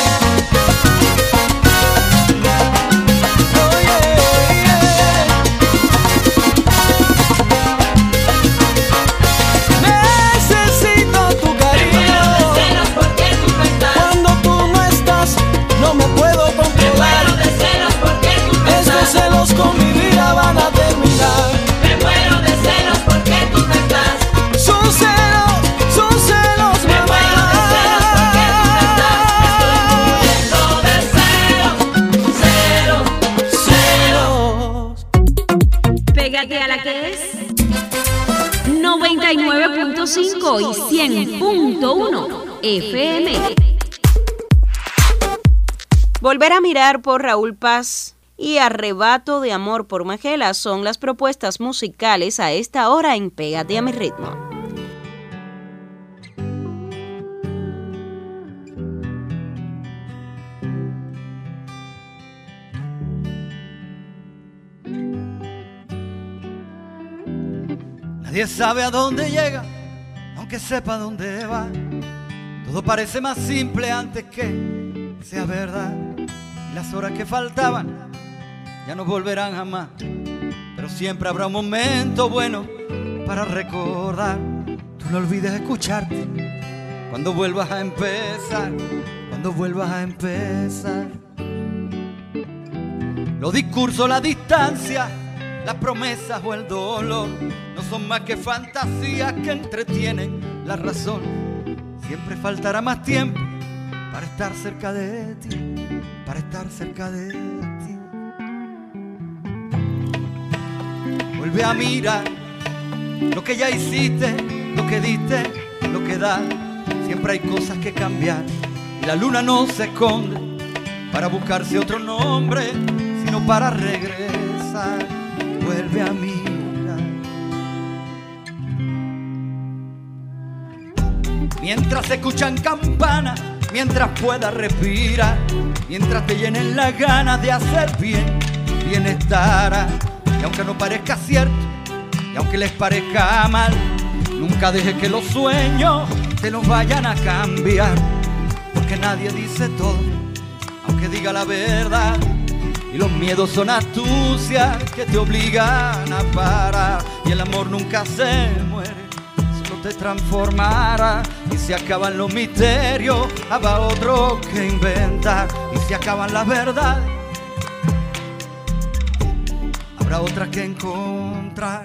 Necesito tu cariño. Cuando tú no estás, no me puedo controlar. Estos celos con mi vida van a terminar. Me muero de celos porque tú no estás. Son celos, Me muero de celos porque tú no estás. Estoy muriendo de celos. Pégate a la que es 99.5 y 100.1 FM. Volver a mirar por Raúl Paz y Arrebato de Amor por Magela son las propuestas musicales a esta hora en Pégate a mi ritmo. Nadie sabe a dónde llega, aunque sepa dónde va. Todo parece más simple antes que sea verdad. Y las horas que faltaban ya no volverán jamás. Pero siempre habrá un momento bueno para recordar. Tú no olvides escucharte cuando vuelvas a empezar. Cuando vuelvas a empezar. Los discursos, la distancia, las promesas o el dolor no son más que fantasías que entretienen la razón. Siempre faltará más tiempo para estar cerca de ti, para estar cerca de ti. Vuelve a mirar lo que ya hiciste, lo que diste, lo que das. Siempre hay cosas que cambiar y la luna no se esconde para buscarse otro nombre, sino para regresar. Vuelve a mirar. Mientras se escuchan campanas, mientras puedas respirar, mientras te llenen las ganas de hacer bien, bien estará. Y aunque no parezca cierto, y aunque les parezca mal, nunca dejes que los sueños te los vayan a cambiar. Porque nadie dice todo, aunque diga la verdad. Y los miedos son astucias que te obligan a parar. Y el amor nunca se muere, solo te transformará. Y si acaban los misterios, habrá otro que inventar. Y si acaban las verdades, habrá otra que encontrar.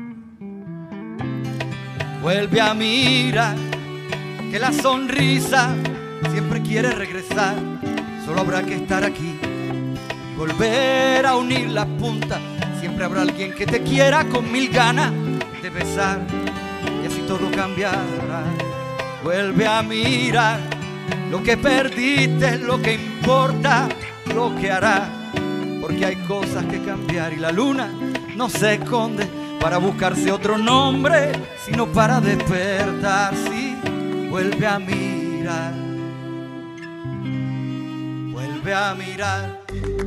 Vuelve a mirar, que la sonrisa siempre quiere regresar. Solo habrá que estar aquí, volver a unir las puntas. Siempre habrá alguien que te quiera con mil ganas de besar. Y así todo cambiará. Vuelve a mirar, lo que perdiste es lo que importa, lo que hará. Porque hay cosas que cambiar y la luna no se esconde para buscarse otro nombre, sino para despertar. Sí, vuelve a mirar, vuelve a mirar.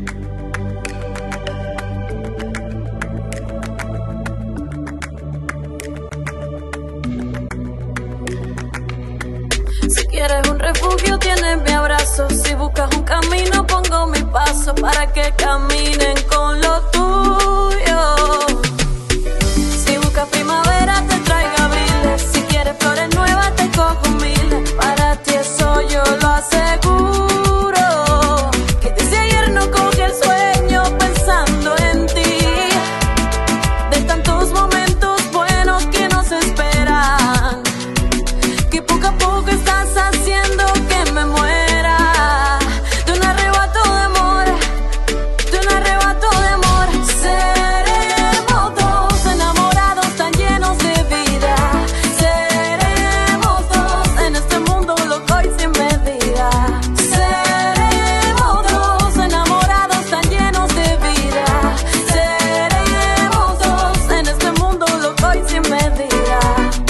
Si quieres un refugio, tienes mi abrazo. Si buscas un camino, pongo mi paso para que caminen con lo tuyo. Si buscas primavera, te traigo abriles. Si quieres flores nuevas, te cojo miles. Para ti eso yo lo aseguro. Que desde ayer no cogí el sueño pensando en ti. De tantos momentos buenos que nos esperan, que poco a poco estás haciendo que me muera. De un arrebato de amor, de un arrebato de amor. Seremos dos enamorados tan llenos de vida. Seremos dos en este mundo loco y sin medida. Seremos dos enamorados tan llenos de vida. Seremos dos en este mundo loco y sin medida.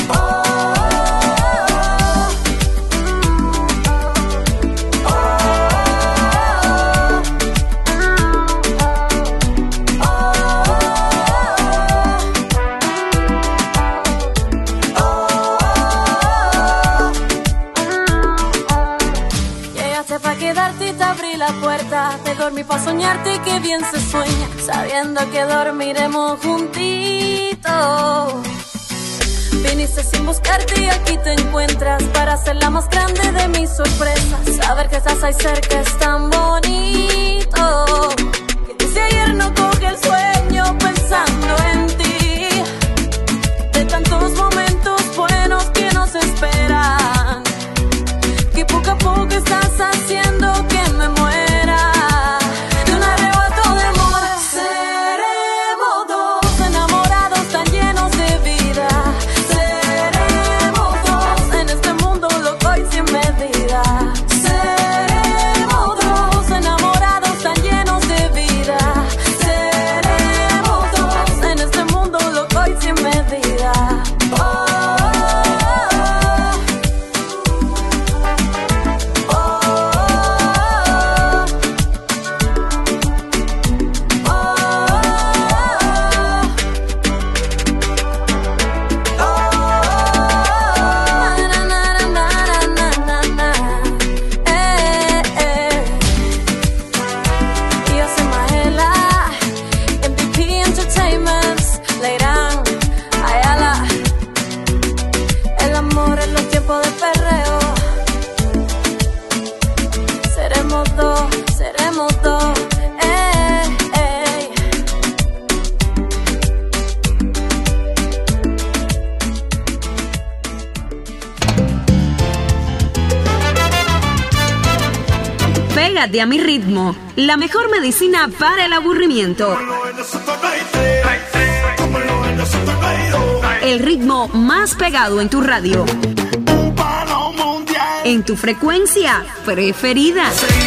Llegaste pa' quedarte y te abrí la puerta. Te dormí pa' soñarte y que bien se sueña, sabiendo que dormiremos juntitos. Viniste sin buscarte y aquí te encuentras para ser la más grande de mis sorpresas. Saber que estás ahí cerca es tan bonito. Que desde ayer no cogí el sueño pensando en ti. De tantos momentos buenos que nos esperan, que poco a poco estás haciendo que me muera. De un arrebato de amor. Seremos dos enamorados tan llenos de vida. Seremos dos en este mundo loco y sin medida. Seremos dos Pégate a mi ritmo, la mejor medicina para el aburrimiento. El ritmo más pegado en tu radio. En tu frecuencia preferida.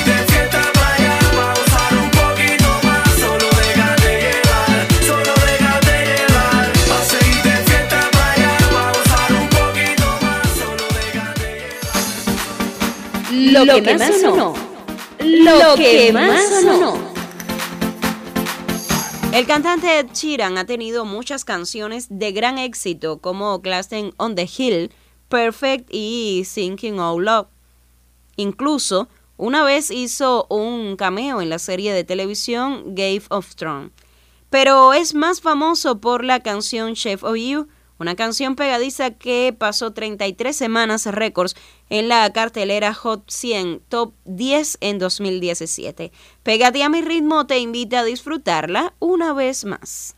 Lo que más sonó. Lo que más sonó. El cantante Ed Sheeran ha tenido muchas canciones de gran éxito como Glassing on the Hill, Perfect y Thinking Out Loud. Incluso una vez hizo un cameo en la serie de televisión Game of Thrones. Pero es más famoso por la canción Shape of You, una canción pegadiza que pasó 33 semanas récords en la cartelera Hot 100 Top 10 en 2017. Pégate a mi ritmo te invita a disfrutarla una vez más.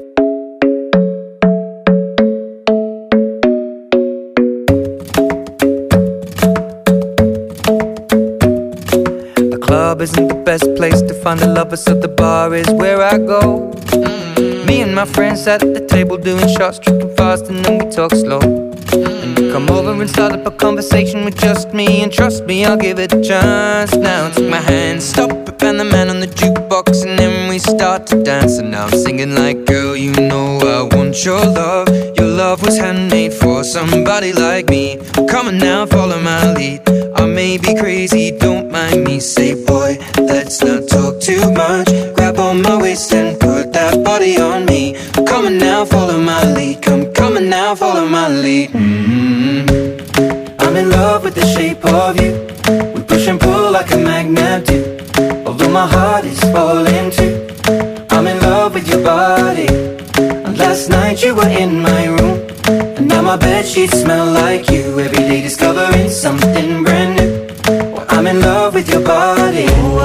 The club isn't the best place to find the lovers, so the bar is where I go. Me and my friends sat at the table doing shots, tripping fast, and then we talk slow. And you come over and start up a conversation with just me, and trust me, I'll give it a chance. Now take my hand, stop it, and the man on the jukebox, and then we start to dance. And now I'm singing like, girl, you know I want your love. Your love was handmade for somebody like me. Come on now, follow my lead. I may be crazy, don't mind me. Say, boy, let's not talk too much. Grab on my waist and put that body on me. Come on now, follow my lead. Come on now, follow my lead. I'm in love with the shape of you. We push and pull like a magnet do. Although my heart is falling too. I'm in love with your body. And last night you were in my room. And now my bedsheets smell like you. Every day discovering something brand new. Well, I'm in love with your body.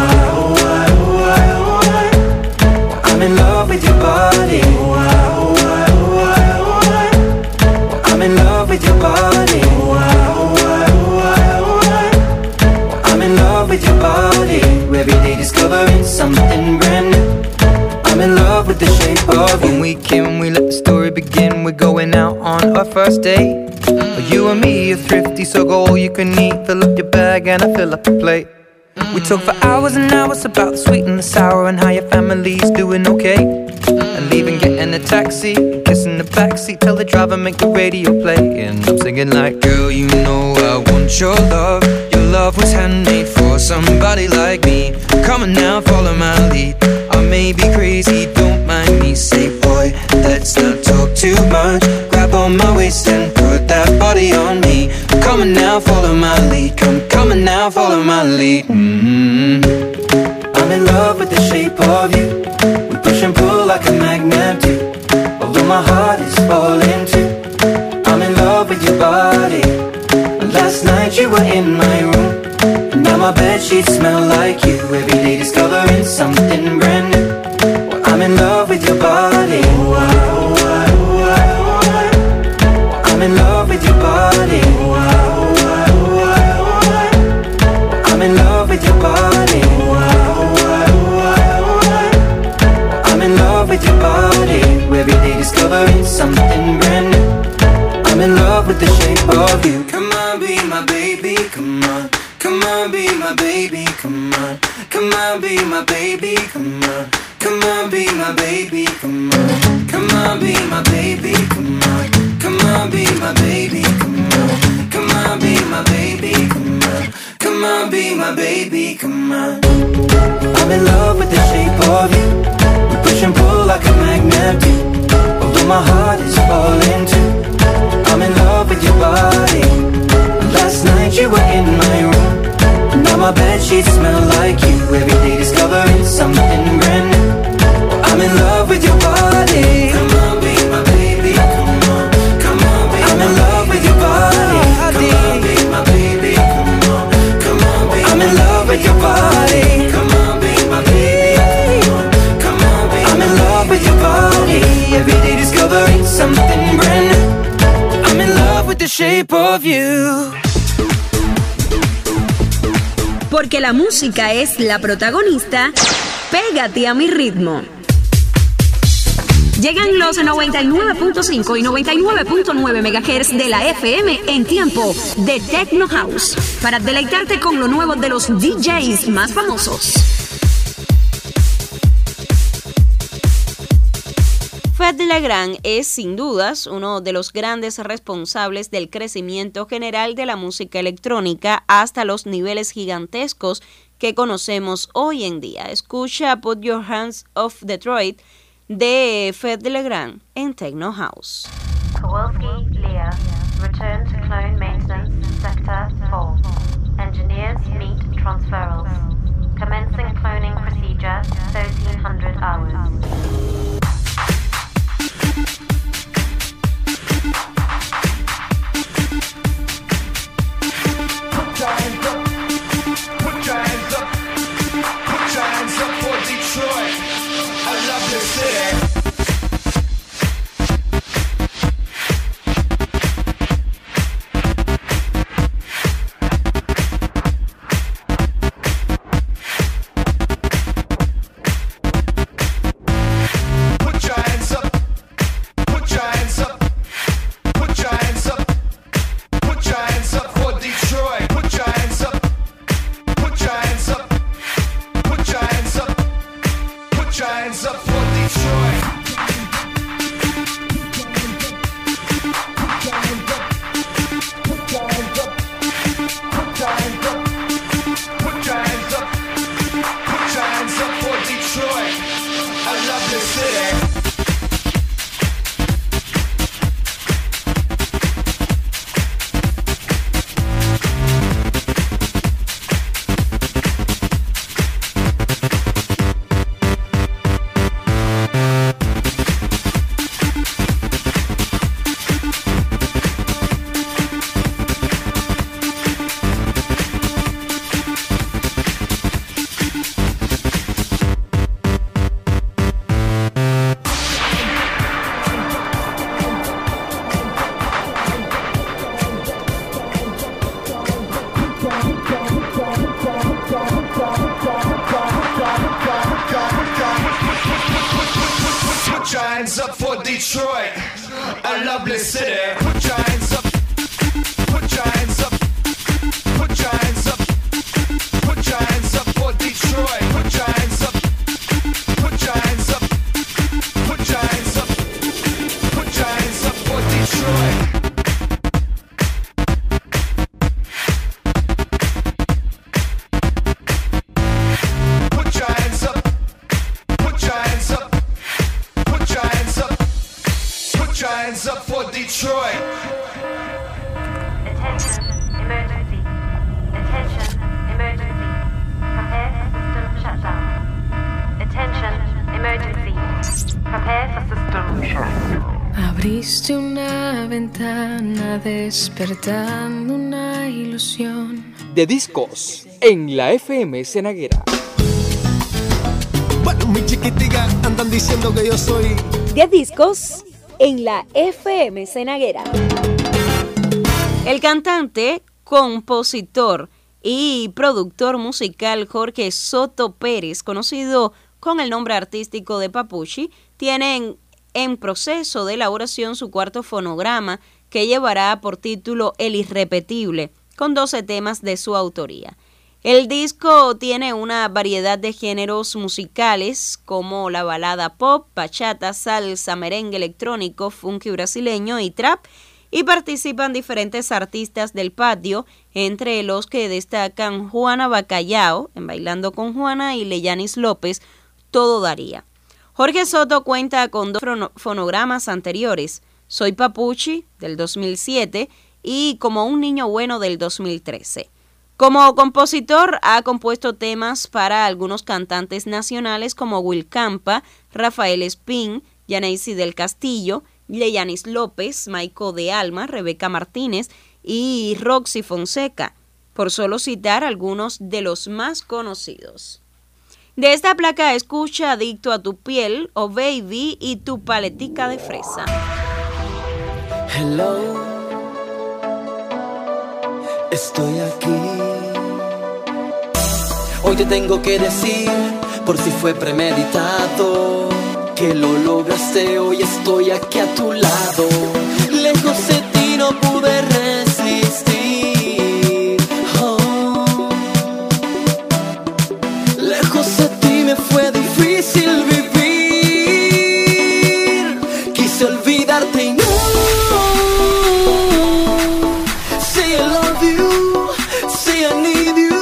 I'm in love with your body. I'm in love with your body. I'm in love with your body. Every day discovering something brand new. I'm in love with the shape of you. When we came, we let the story begin. We're going out on our first date. You and me are thrifty, so go all you can eat. Fill up your bag and I fill up the plate. We talk for hours and hours about the sweet and the sour and how your family's doing okay. And leaving, getting a taxi, kissing the backseat, tell the driver make the radio play. And I'm singing like, girl, you know I want your love. Your love was handmade for somebody like me. Come on now, follow my lead. I may be crazy, don't mind me. Say, boy, let's not talk too much. Grab on my waist and put that body on me. Come on now, follow my lead. Come on now, follow my lead. I'm in love with the shape of you. We push and pull like a magnet do. Although my heart is falling too. I'm in love with your body. Last night you were in my room. And now my bedsheets smell like you. Every day discovering something brand new. Well, I'm in love with your body. I'm in love with your body. I'm in love with your body. I'm in love with your body. Every day discovering something brand new. I'm in love with the shape of you. Come on, be my baby, come on. Come on, be my baby, come on. Come on, be my baby, come on. Come on, be my baby, come on. Come on, be my baby, come on. Come on, be my baby, come on. Come on, be my baby, come on. Come on, be my baby, come on. I'm in love with the shape of you. We push and pull like a magnet do. Although my heart is falling too. I'm in love with your body. Last night you were in my room. Now my bedsheets smell like you. Every day discovering something brand new. I'm in love with your body. Come on, be my baby. Come on, come on, be I'm in love with your body. Come on, be my baby. Come on, come on, be I'm in love with your body. Come on, be my baby. Come on, be I'm in love with your body. Every day discovering something brand new. I'm in love with the shape of you. Porque la música es la protagonista, pégate a mi ritmo. Llegan los 99.5 y 99.9 MHz de la FM en tiempo de Techno House, para deleitarte con lo nuevo de los DJs más famosos. Fedde Le Grand es, sin dudas, uno de los grandes responsables del crecimiento general de la música electrónica hasta los niveles gigantescos que conocemos hoy en día. Escucha Put Your Hands Off Detroit de Fedde Le Grand en Techno House. Kowalski, Leah, return to clone maintenance, sector 4. Engineers meet transferals. Commencing cloning procedure, 1300 hours. Put your hands up, put your hands up, put your hands up for Detroit. I love this city. Abriste una ventana despertando una ilusión. De discos en la FM Cenaguera. Bueno, mi chiquitica, andan diciendo que yo soy de discos en la FM Cenaguera. El cantante, compositor y productor musical Jorge Soto Pérez, conocido con el nombre artístico de Papuchi, tiene en proceso de elaboración su cuarto fonograma, que llevará por título El Irrepetible, con 12 temas de su autoría. El disco tiene una variedad de géneros musicales como la balada pop, bachata, salsa, merengue electrónico, funky brasileño y trap, y participan diferentes artistas del patio, entre los que destacan Juana Bacallao en Bailando con Juana y Leyanis López, Todo Daría. Jorge Soto cuenta con 2 fonogramas anteriores, Soy Papuchi, del 2007, y Como un niño bueno, del 2013. Como compositor ha compuesto temas para algunos cantantes nacionales como Will Campa, Rafael Espín, Yaneisi del Castillo, Leyanis López, Maico de Alma, Rebeca Martínez y Roxy Fonseca, por solo citar algunos de los más conocidos. De esta placa escucha Adicto a tu piel, Oh Baby y Tu paletica de fresa. Hello, estoy aquí. Hoy te tengo que decir, por si fue premeditado, que lo lograste, hoy estoy aquí a tu lado. Lejos de ti no pude resistir, oh. Lejos de ti me fue difícil vivir. Quise olvidarte y no. Say I love you, say I need you.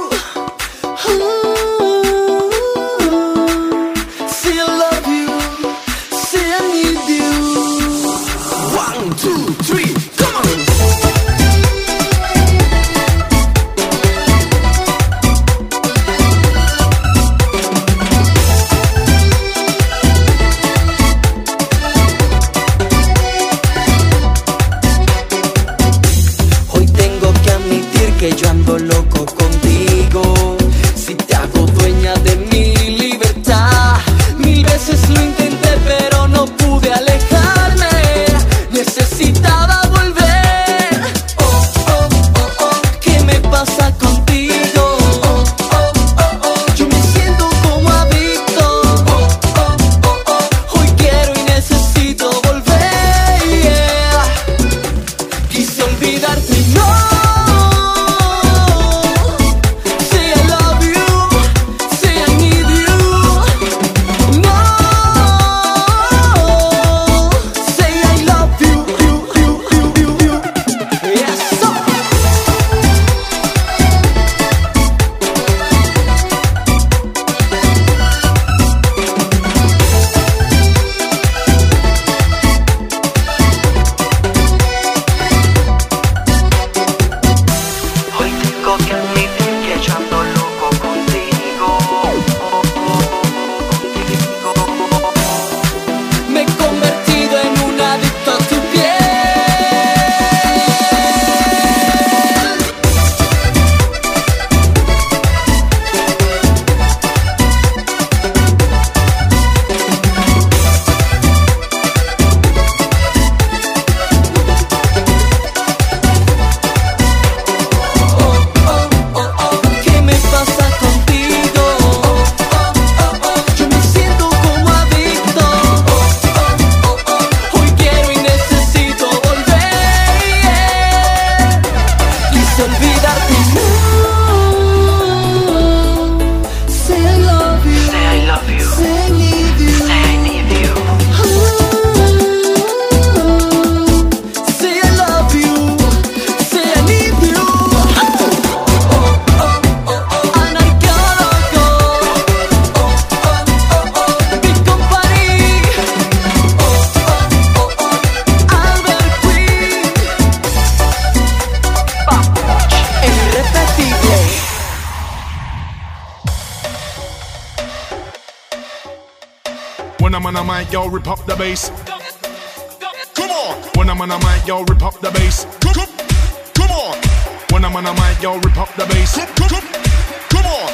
Say I love you, say I need you. 1, 2, 3, come on. Hoy tengo que admitir que yo ando loco contigo. Si te hago dueña de mi libertad, 1000 veces lo intenté pero no pude alejarme. Necesitaba volver. Oh, oh, oh, oh, ¿qué me pasa contigo? Oh, oh, oh, oh, yo me siento como adicto. Oh, oh, oh, oh, hoy quiero y necesito volver, yeah. Quise olvidarte y no. Say I love you, say I need you. No. Say I love you, you. Yes, sir. Hoy tengo que admitir que yo ando loco contigo. Me he convertido en un adicto a tu piel. ¿Qué me pasa contigo? Yo me siento como adicto. Hoy quiero y necesito volver, yeah. Quise olvidarte y no. Say I love you, say I love you, say I need you, say I need you. Say I love you, say I need you. And I gotta go. Big Company. Albert Queen. Irrepetible. When I'm on a mic, yo, rip up the bass. Come on. When I'm on a mic, yo, rip up the bass. Come on. When I'm on a mic, yo, rip up the bass. Come on.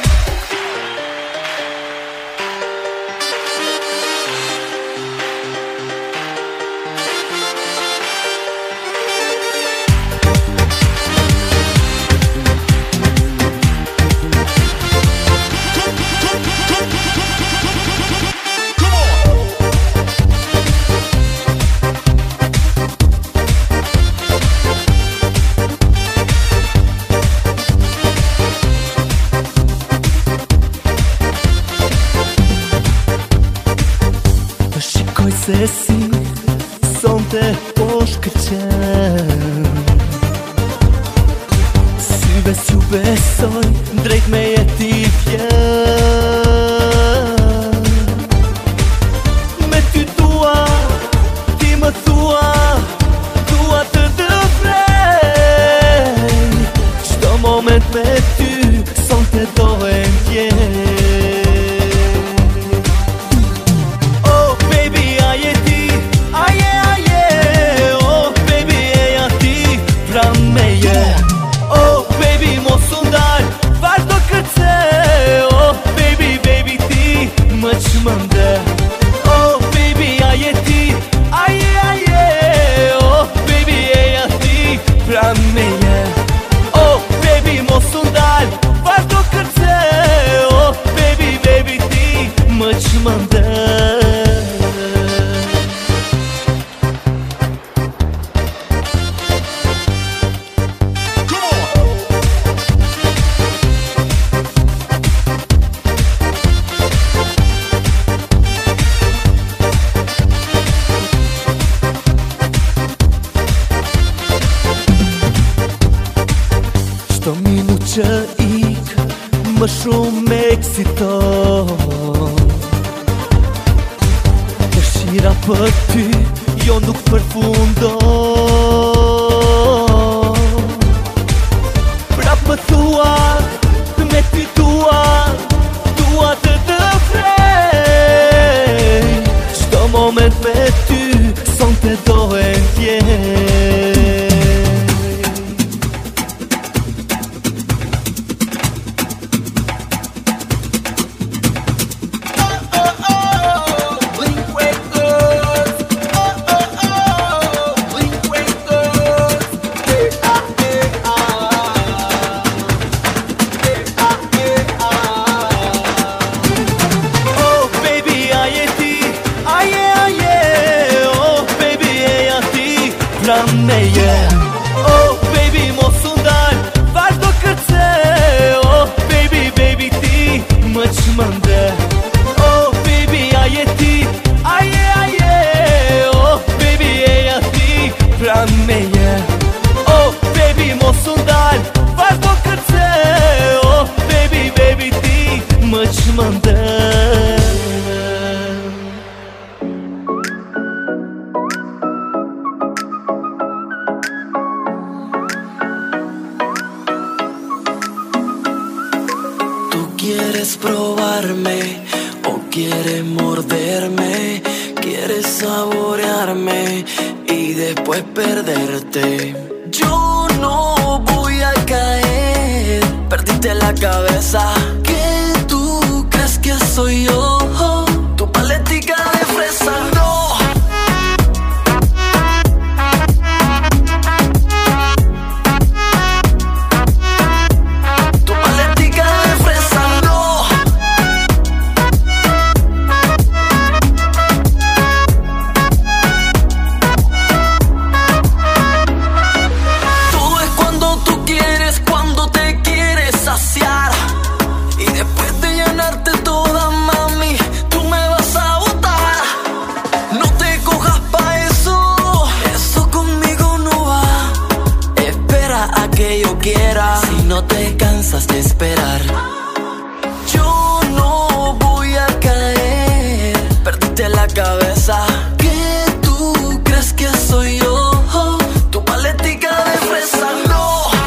Shikoj se si sonte po shkëlqen. Syve s'ju besoj, drejt me jeti vjen. Me ty tua, ti më thua, dua të dëvrej. Çdo moment me ty, sonte do e ndjen. Oh baby, a je ti, a je un éxito. Uscirà per te, io non profondo. Brava tua, metti tua te frei. Sto moment metti, son te do en pie. Oh baby mosundar vardo kërce. Oh baby baby ti më çmënde. Oh baby aje ti aje. Oh baby eja ti pran meje. Oh baby mosundar vardo kërce. Oh baby baby ti më çmënde. ¿Quieres probarme o quieres morderme? ¿Quieres saborearme y después perderte? Yo no voy a caer. Perdiste la cabeza. ¿Qué tú crees que soy yo? Tu paletica de fresa, no. Si no te cansas de esperar, yo no voy a caer. Perdiste la cabeza. ¿Qué tú crees que soy yo? Tu paletica de fresa, no.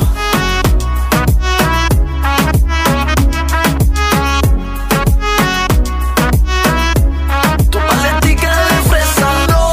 Tu paletica de fresa, no.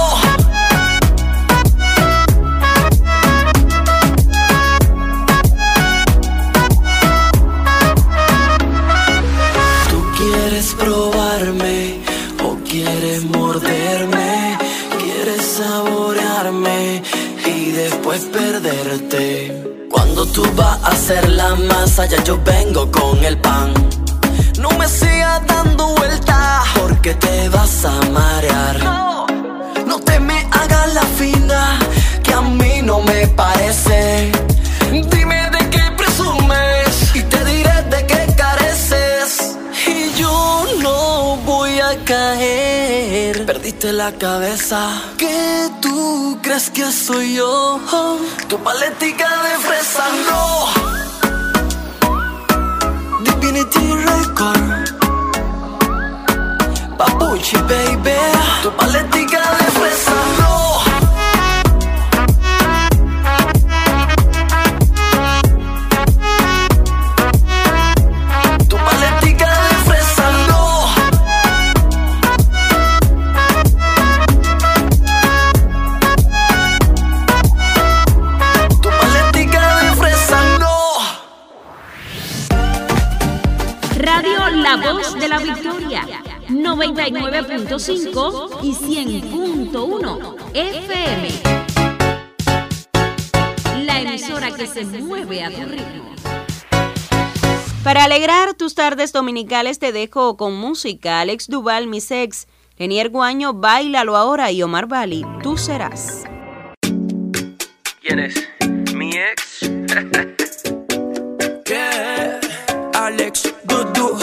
¿Quieres probarme o quieres morderme? ¿Quieres saborearme y después perderte? Cuando tú vas a hacer la masa, ya yo vengo con el pan. No me sigas dando vueltas porque te vas a marear. No te me hagas la fina, que a mí no me parece. Dime de qué presumes y te diré de qué careces. Y yo no voy a caer. Perdiste la cabeza. ¿Qué tú crees que soy yo? Tu paletica de fresa, no. Divinity Record, Papuchi baby. Tu paletica de fresa, no. La Voz de la Victoria, 99.5 y 100.1 FM. La emisora que se mueve a tu ritmo. Para alegrar tus tardes dominicales te dejo con música. Alex Duval, Mis Ex, Lenier Guaño, Báilalo Ahora y Omar Bali, Tú Serás. ¿Quién es? Mi ex. Yeah, Alex Dudu.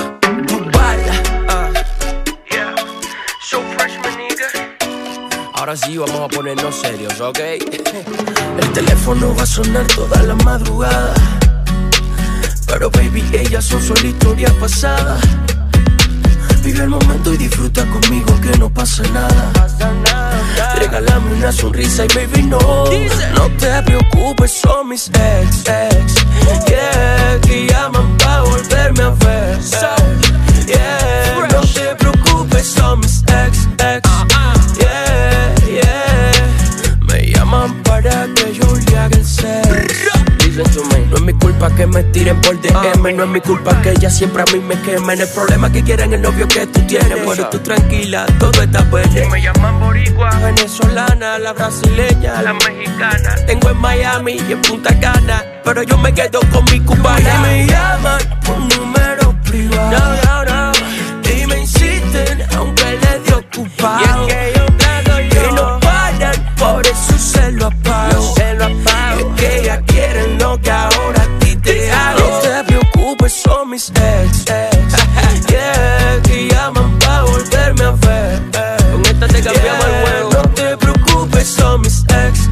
Ahora sí vamos a ponernos serios, ¿ok? El teléfono va a sonar toda la madrugada. Pero baby, ellas son solo historia pasada. Vive el momento y disfruta conmigo que no pasa nada. Regálame una sonrisa y baby no te preocupes, son mis ex, yeah, que llaman pa' volverme a ver, yeah, no te preocupes, son mis ex, yeah, me llaman para que yo le haga el sex. No es mi culpa que me tiren por DM, no es mi culpa que ella siempre a mí me quemen. El problema es que quieren el novio que tú tienes, pero tú tranquila, todo está bueno. Me llaman boricua, venezolana, la brasileña, la mexicana. Tengo en Miami y en Punta Cana, pero yo me quedo con mi cubana. Y me llaman por número privado, no. Y me insisten aunque le dé ocupado. Y es que yo trato yo, y no paran, por eso se lo apago. Es que ellas quieren lo que ahora a ti te hago. No te preocupes, son mis ex, yeah, que llaman pa' volverme a ver. Con esta te cambiamos el juego. No te preocupes, son mis ex,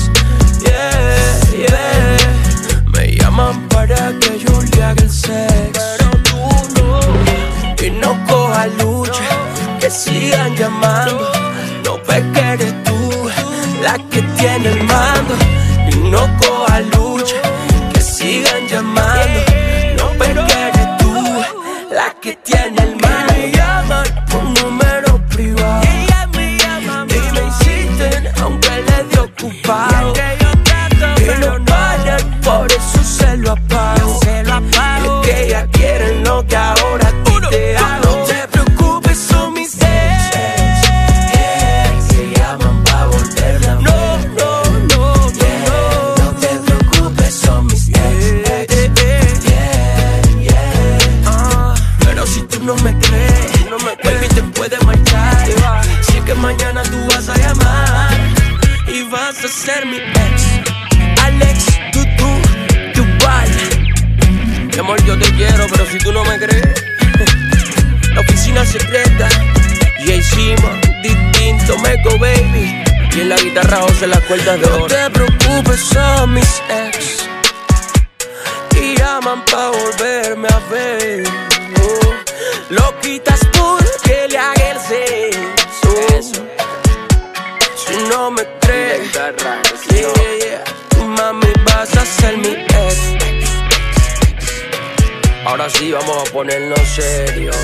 yeah, me llaman para que yo le haga el sex. Pero tú no, y no cojas lucha, que sigan llamando. No ves que eres tú la que tiene el mando. Y no coja lucha, que sigan llamando. No ves que eres tú la que tiene el mando. Me llaman por número privado y me insisten aunque le dé ocupado. Y no paran, por eso se lo apago. Es que ellas quieren lo que ahora a ti te hago. No te preocupes, son mis ex, que llaman pa' volverme a ver. No te preocupes, son mis ex, pero si tú no me crees, baby, te puedes marchar. Si es que mañana tú vas a llamar y vas a ser mi ex. Alex, tú, Dubai. Mi amor, yo te quiero, pero si tú no me crees, la oficina secreta, Jay Shima, distinto, Meco Baby. Y en la guitarra José las cuerdas de oro. No te preocupes, son mis ex y llaman pa' volverme a ver. Lo quitas porque le haga el sexo. Si no me crees, yeah, mami, vas a ser mi ex. Ahora sí vamos a ponernos serios.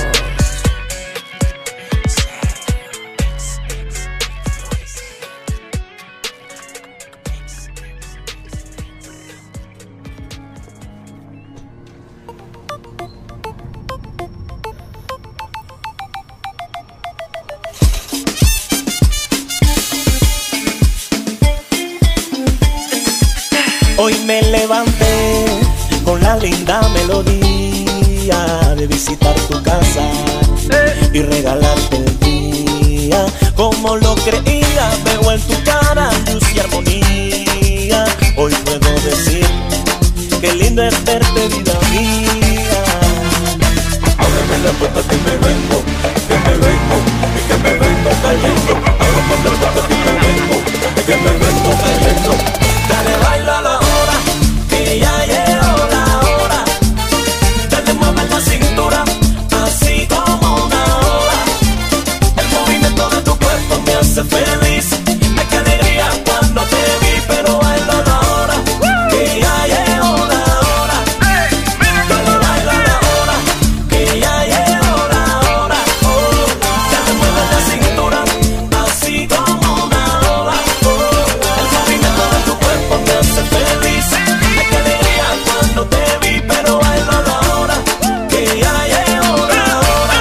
Hoy me levanté con la linda melodía de visitar tu casa y regalarte el día. Como lo creía, veo en tu cara luz y armonía. Hoy puedo decir que lindo es verte, vida mía. Ábreme la puerta que me vengo, y que me vengo cayendo. Ábreme la puerta que me vengo cayendo. Dale, baila la hora, que ya llegó la hora. Dale, mueve la cintura, así como una hora. El movimiento de tu cuerpo me hace feliz. Ay, qué alegría cuando te vi, pero baila la hora, que ya llegó la hora. Dale, baila la hora, que ya llegó la hora. Dale, mueve la cintura, así como una hora. El movimiento de tu cuerpo me hace feliz. Ay, qué alegría cuando te vi, pero baila la hora, que ya llegó la hora.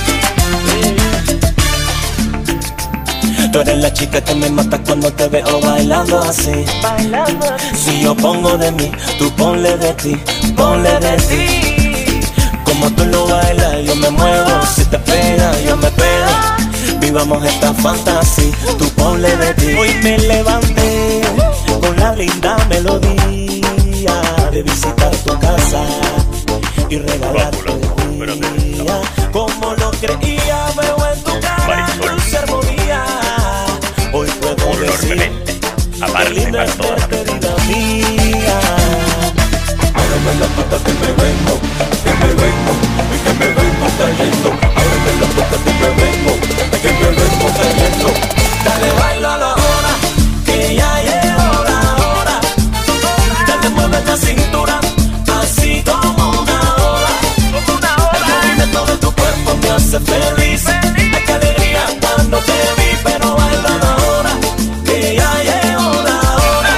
Tú eres la chica que me mata cuando te veo bailando así. Si yo pongo de mí, tú ponle de ti, ponle de ti. Como tú lo bailas, yo me muevo. Si te pega, yo me pego. Vivamos esta fantasía, tú ponle de ti. Hoy me levanté con la linda melodía de visitar tu casa y regalarte el día. Como lo creía, veo en tu cara luz y armonía. Hoy puedo decir que lindo es verte, vida mía. Ábreme la puerta que me vengo, que me vengo, y que me vengo cayendo. Ábreme la puerta que me vengo, que me vengo cayendo. Dale bailo a la hora, que ya llegó la hora. Dale mueve la cintura, así como una ola. El movimiento de tu cuerpo me hace feliz. Ay, qué alegría cuando te vi, pero bailo a la hora, que ya llegó la hora.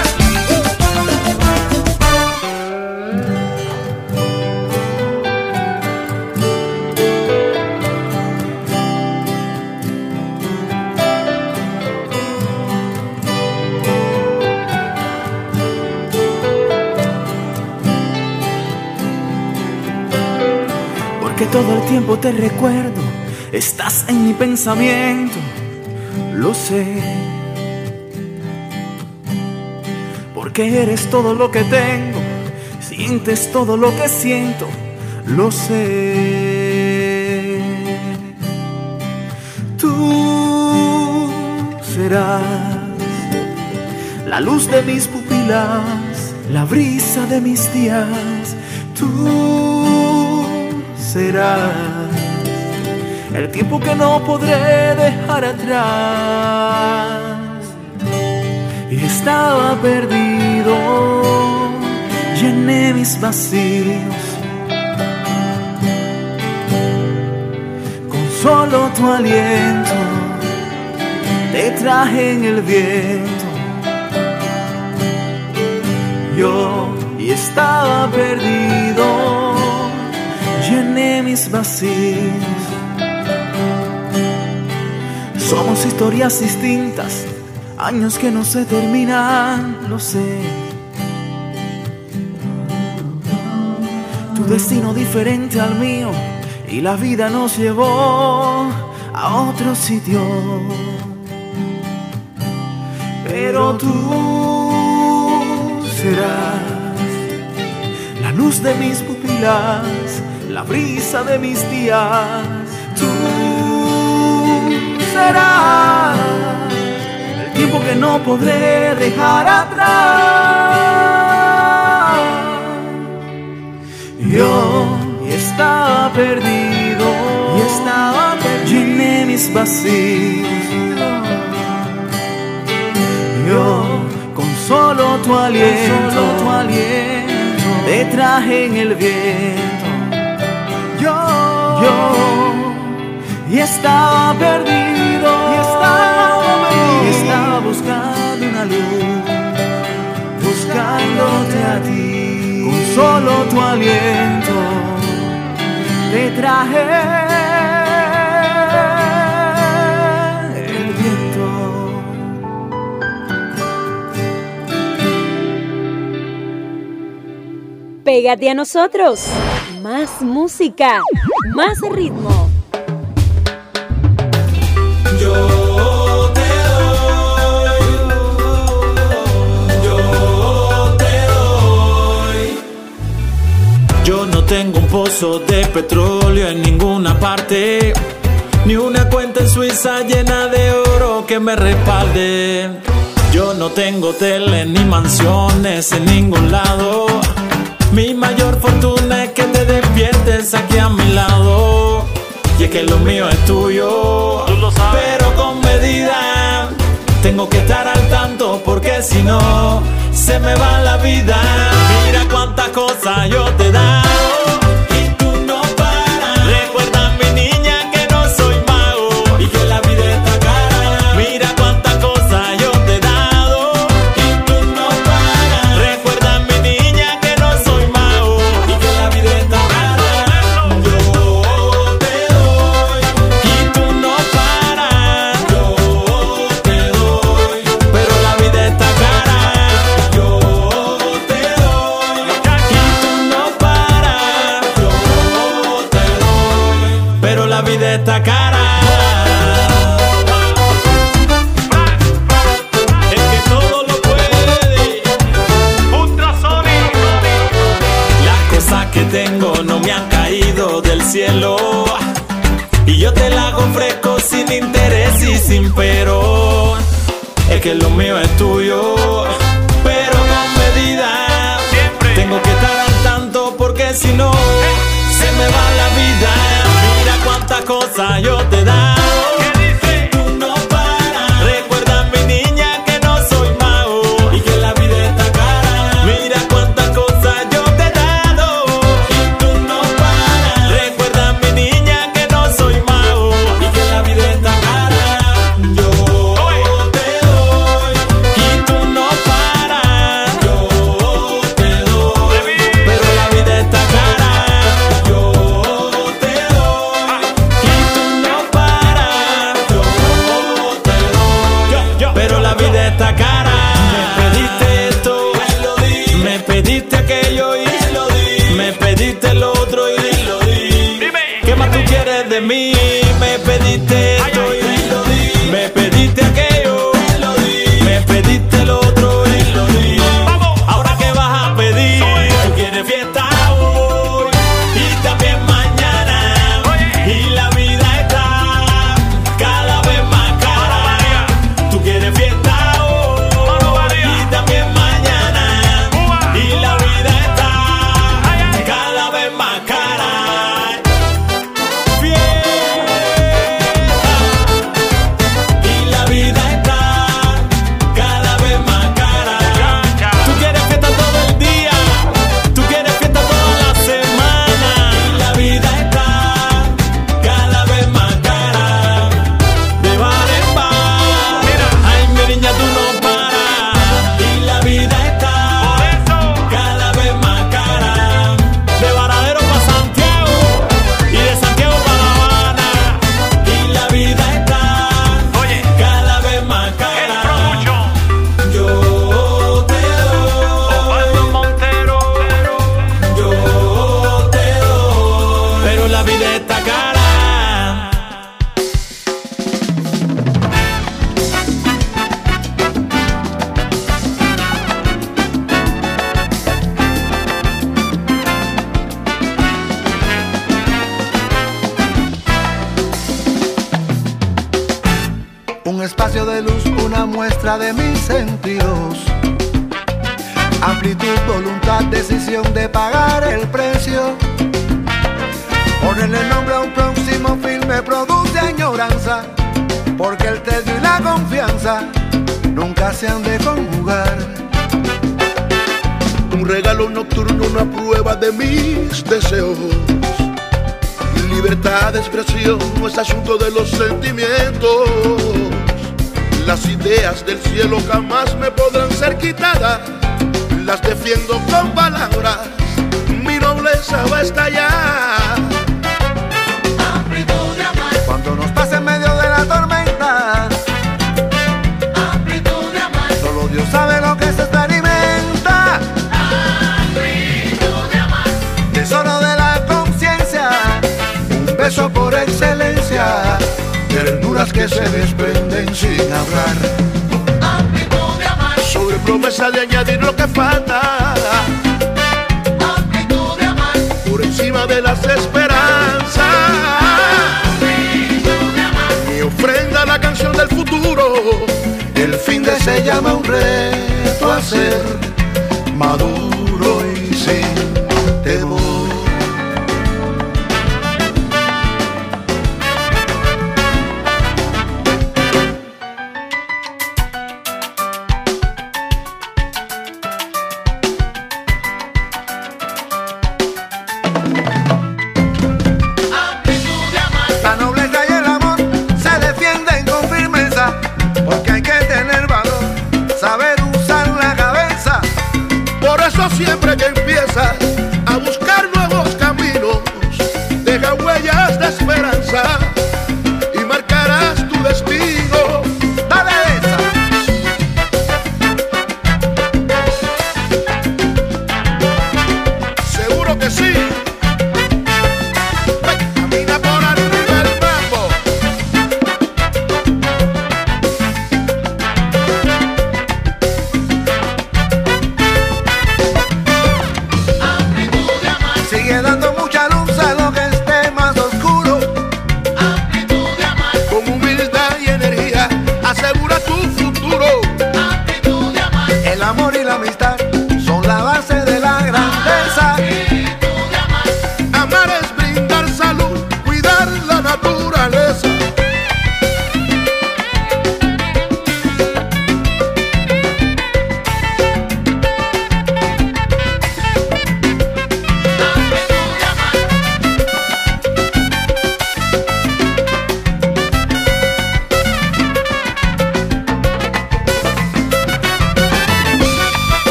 Porque todo el tiempo te recuerdo, estás en mi pensamiento, lo sé. Porque eres todo lo que tengo, sientes todo lo que siento, lo sé. Tú serás la luz de mis pupilas, la brisa de mis días. Tú serás el tiempo que no podré dejar atrás. Y estaba perdido, llené mis vacíos con solo tu aliento. Te traje en el viento. Yo y estaba perdido, llené mis vacíos. Somos historias distintas, años que no se terminan, lo sé. Tu destino diferente al mío y la vida nos llevó a otro sitio. Pero tú serás la luz de mis pupilas, la brisa de mis días. Tú serás el tiempo que no podré dejar atrás. Yo estaba perdido, llené mis vacíos. Yo con solo tu aliento, te traje en el viento. Yo y estaba perdido, estaba buscando una luz, buscándote a ti. Con solo tu aliento te traje el viento. Pégate a nosotros. Más música, más ritmo. Yo te doy. Yo no tengo un pozo de petróleo en ninguna parte, ni una cuenta en Suiza llena de oro que me respalde. Yo no tengo hoteles ni mansiones en ningún lado. Mi mayor fortuna es que te despiertes aquí a mi lado. Y es que lo mío es tuyo, tú lo sabes, pero con medida. Tengo que estar al tanto porque si no se me va la vida. Mira cuántas cosas yo te he dado y tú no paras. Recuerda, mi niña, que no soy mago y que la vida está cara. Mira cuántas cosas yo te he dado y tú no paras. Recuerda, mi niña, que no soy mago y que la vida está cara. Yo te doy y tú no paras. Yo te doy, pero la vida está cara. Yo te doy y tú no paras. Yo te doy, pero la vida está cara. El que todo lo puede, ultrasónico. Las cosas que tengo no me han caído del cielo y yo te las ofrezco sin interés y sin pero. Es que lo mío es tuyo, pero con medida. Tengo que estar al tanto si no, se me va la vida. Mira cuántas cosas yo te he dado. Tú no paras. Recuerda, mi niña, que no soy mago y que la vida está cara. Mira cuántas cosas yo te he dado y tú no paras. Recuerda, mi niña, que no soy mago y que la vida está cara. Yo te doy y tú no paras. Yo te doy, pero la vida está cara. Yo te doy y tú no paras. Yo te doy, pero la vida está cara. Me pediste esto, me pediste aquello y me pediste lo otro y ¿qué más tú quieres de mí? Me pediste esto y me pediste aquello, me pediste lo otro y ahora ¿qué vas a pedir? Tú quieres fiesta hoy y también mañana y la vida está cada vez más cara. Tú quieres fiesta hoy y también mañana y la vida está cada vez más cara. Y la vida está cada vez más cara. Tú quieres fiesta todo el día, tú quieres fiesta toda la semana. Y la vida está cada vez más cara. De bar en bar, ay mi niña, tú no paras. Y la vida está cada vez más cara. De Varadero para Santiago y de Santiago para La Habana. Y la vida está cada vez más cara. Yo te doy, yo te doy, pero la vida está cara. Un espacio de luz, una muestra de mis sentidos. Amplitud, voluntad, decisión de pagar el precio. Ponerle nombre a un próximo fin me produce añoranza, porque el tedio y la confianza nunca se han de conjugar. Un regalo nocturno, una prueba de mis deseos. Libertad de expresión no es asunto de los sentimientos. Las ideas del cielo jamás me podrán ser quitadas. Las defiendo con palabras, mi nobleza va a estallar. Amplitud de amar. Cuando nos pase en medio de la tormenta. Amplitud de amar. Solo Dios sabe lo que se experimenta. Amplitud de amar. Tesoro de la conciencia, un beso por excelencia. Ternuras que se desprenden sin hablar. Amplitud de amar. Sobre promesa de añadir lo que falta. Amplitud de amar. Por encima de las esperanzas. Amplitud de amar. Mi ofrenda a la canción del futuro. El fin de se llama un reto a ser maduro y sin temor. La nobleza y el amor se defienden con firmeza, porque hay que tener valor, saber usar la cabeza. Por eso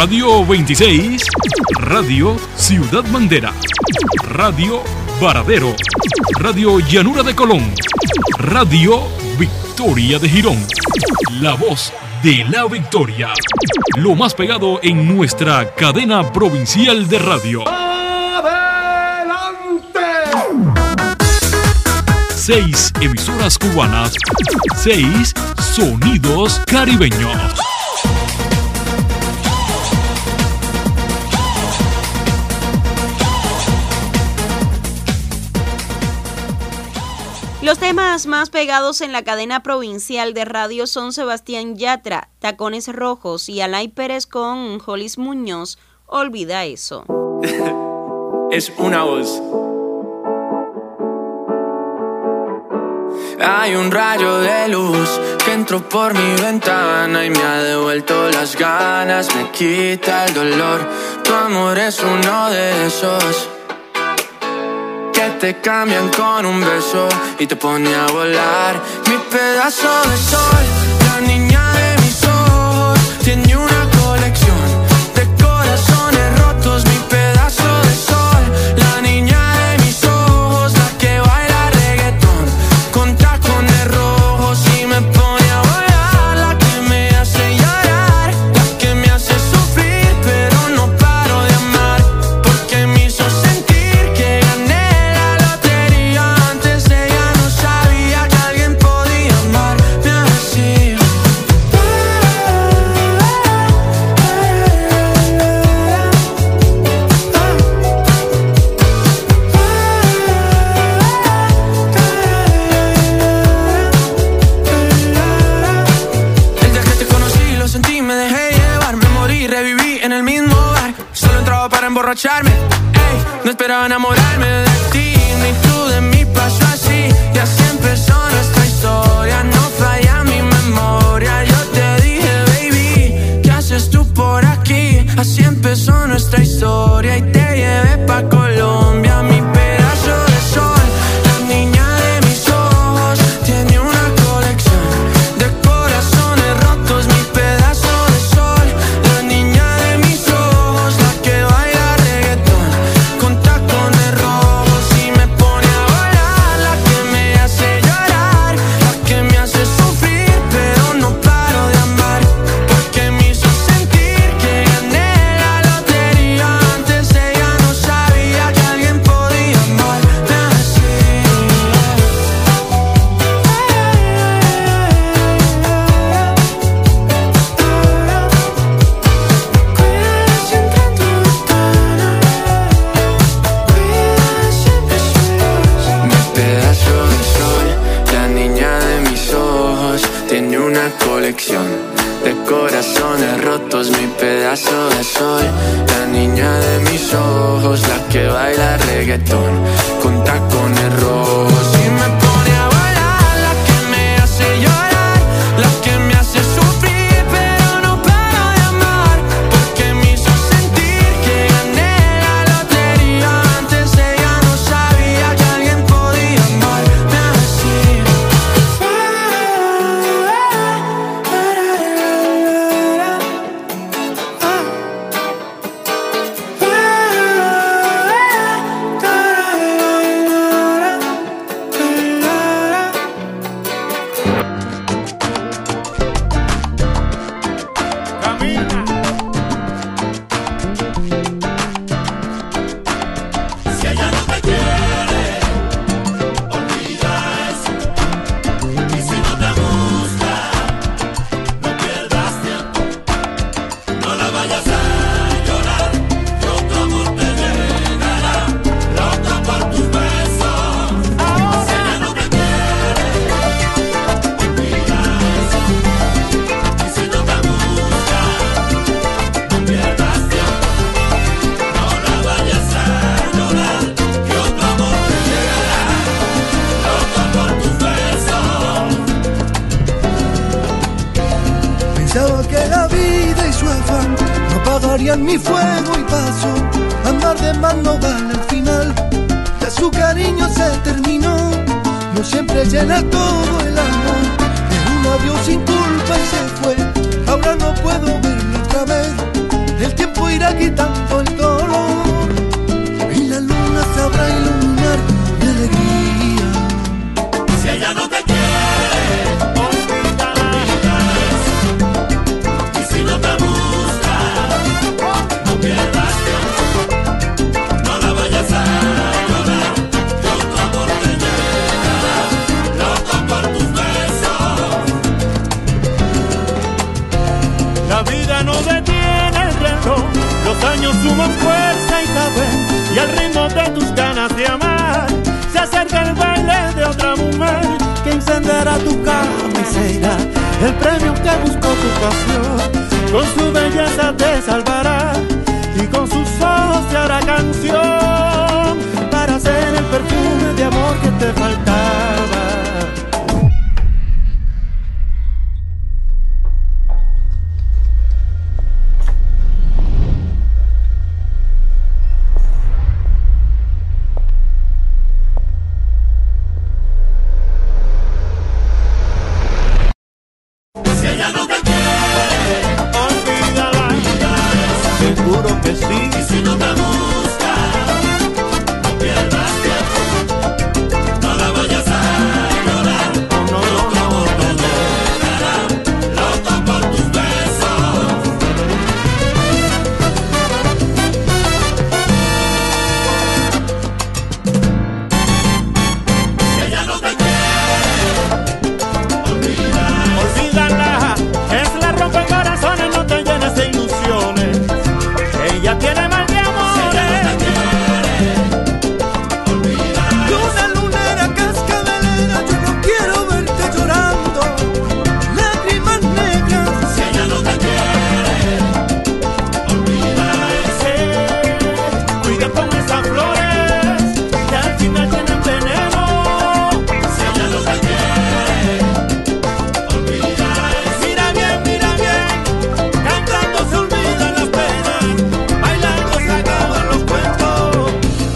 Radio 26, Radio Ciudad Bandera, Radio Varadero, Radio Llanura de Colón, Radio Victoria de Girón, la voz de la victoria, lo más pegado en nuestra cadena provincial de radio. ¡Adelante! 6 emisoras cubanas, 6 sonidos caribeños. Los temas más pegados en la cadena provincial de radio son Sebastián Yatra, Tacones Rojos, y Alay Pérez con Jolis Muñoz, Olvida Eso. Es una voz. Hay un rayo de luz que entró por mi ventana y me ha devuelto las ganas, me quita el dolor. Tu amor es uno de esos que te cambian con un beso y te pone a volar. Mi pedazo de sol, la niña de mis ojos, tiene una colección de corazones rotos. Mi pedazo de sol, la niña de mis ojos, la que baila reggaetón con tacones rojos y me pone a volar. La que me hace llorar, la que me hace sufrir, pero no paro de amar, porque me hizo sentir que gané. Emborracharme, ey, no esperaba enamorarme de ti, ni tú de mí pasó así, y así empezó nuestra historia, no falla mi memoria. Yo te dije, baby, ¿qué haces tú por aquí? Así empezó nuestra historia y te llevé pa' Colombia. Mi pedazo de sol, la niña de mis ojos, tiene una colección de corazones rotos. Mi pedazo de sol, la niña de mis ojos, la que baila con tacones rojos y me pone a volar. La que me hace llorar, la que me hace sufrir, pero no paro de amar, porque me hizo sentir que gané la lotería. Antes ella no sabía que alguien podía amarme así. Tiene una colección de corazones rotos. Mi pedazo de sol, la niña de mis ojos, la que baila reggaetón con tacones rojos y me pone a volar. La que me hace llorar, la que me hace sufrir, pero no paro de amar, porque me hizo sentir que gané la lotería. Antes ella no sabía que alguien podía amarme así. Mi fuego y paso, amar de más no vale al final. Ya su cariño se terminó, no siempre llena todo el amor. Es un adiós sin culpa y se fue, ahora no puedo verlo otra vez. el tiempo irá quitando el dolor y la luna sabrá iluminar mi alegría. Si ella no te quiere, olvídala. Y si no te busca, no pierdas tiempo. No la vayas a llorar, que otro amor te llega, loco por tus besos. La vida no detiene el reloj, los años suman fuerza y saber, y al ritmo de tus ganas de amar se acerca el baile de otra mujer que encenderá tu cama y será el premio que buscó tu pasión. Con su belleza te salvará y con sus ojos te hará canción para hacer el perfume de amor que te faltaba. Si ella no te quiere, olvídala. Seguro que sí. Y si no te busca, no pierdas tiempo. No la vayas a llorar. No, te dejará loco por tus besos. Si ella no te quiere, Olvídala, es la rompecorazones, no te llenes de ilusiones. Ella tiene mal de amores. Luna lunera, cascabelera, yo no quiero verte llorando. Lágrimas negras. Si ella no te quiere, olvídese. Cuida con esas flores que al final tienen veneno. Si ella no te quiere, Mira bien, cantando se olvidan las penas, bailando se acaban los cuentos.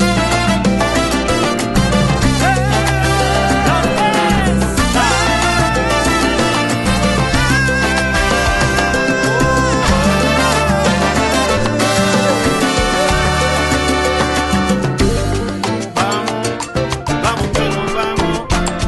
Vamos que nos vamos.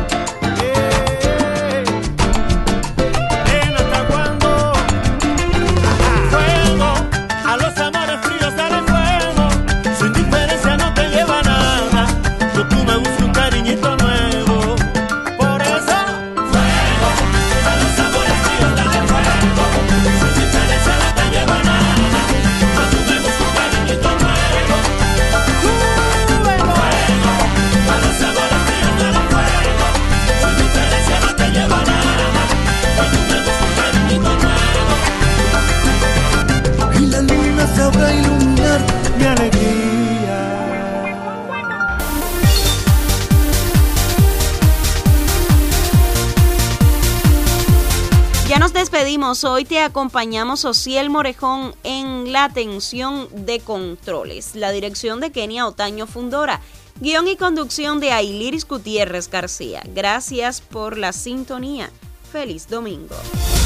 Ven, ¿hasta cuándo? Fuego, a los amores fríos dale fuego. Su indiferencia no te lleva a nada. Yo tú me busco un cariñito nuevo. Por eso, fuego, a los amores fríos dale fuego. Su indiferencia no te lleva a nada. Yo tú me busco un cariñito nuevo. Fuego, a los amores fríos dale fuego. Su indiferencia no te lleva a nada. Yo tú me busco un cariñito nuevo. Y la luna sabrá iluminar mi alegría. Ya nos despedimos. Hoy te acompañamos Ociel Morejón en la atención de controles. La dirección de Kenia Otaño Fundora. Guión y conducción de Ailiris Gutiérrez García. Gracias por la sintonía. Feliz domingo.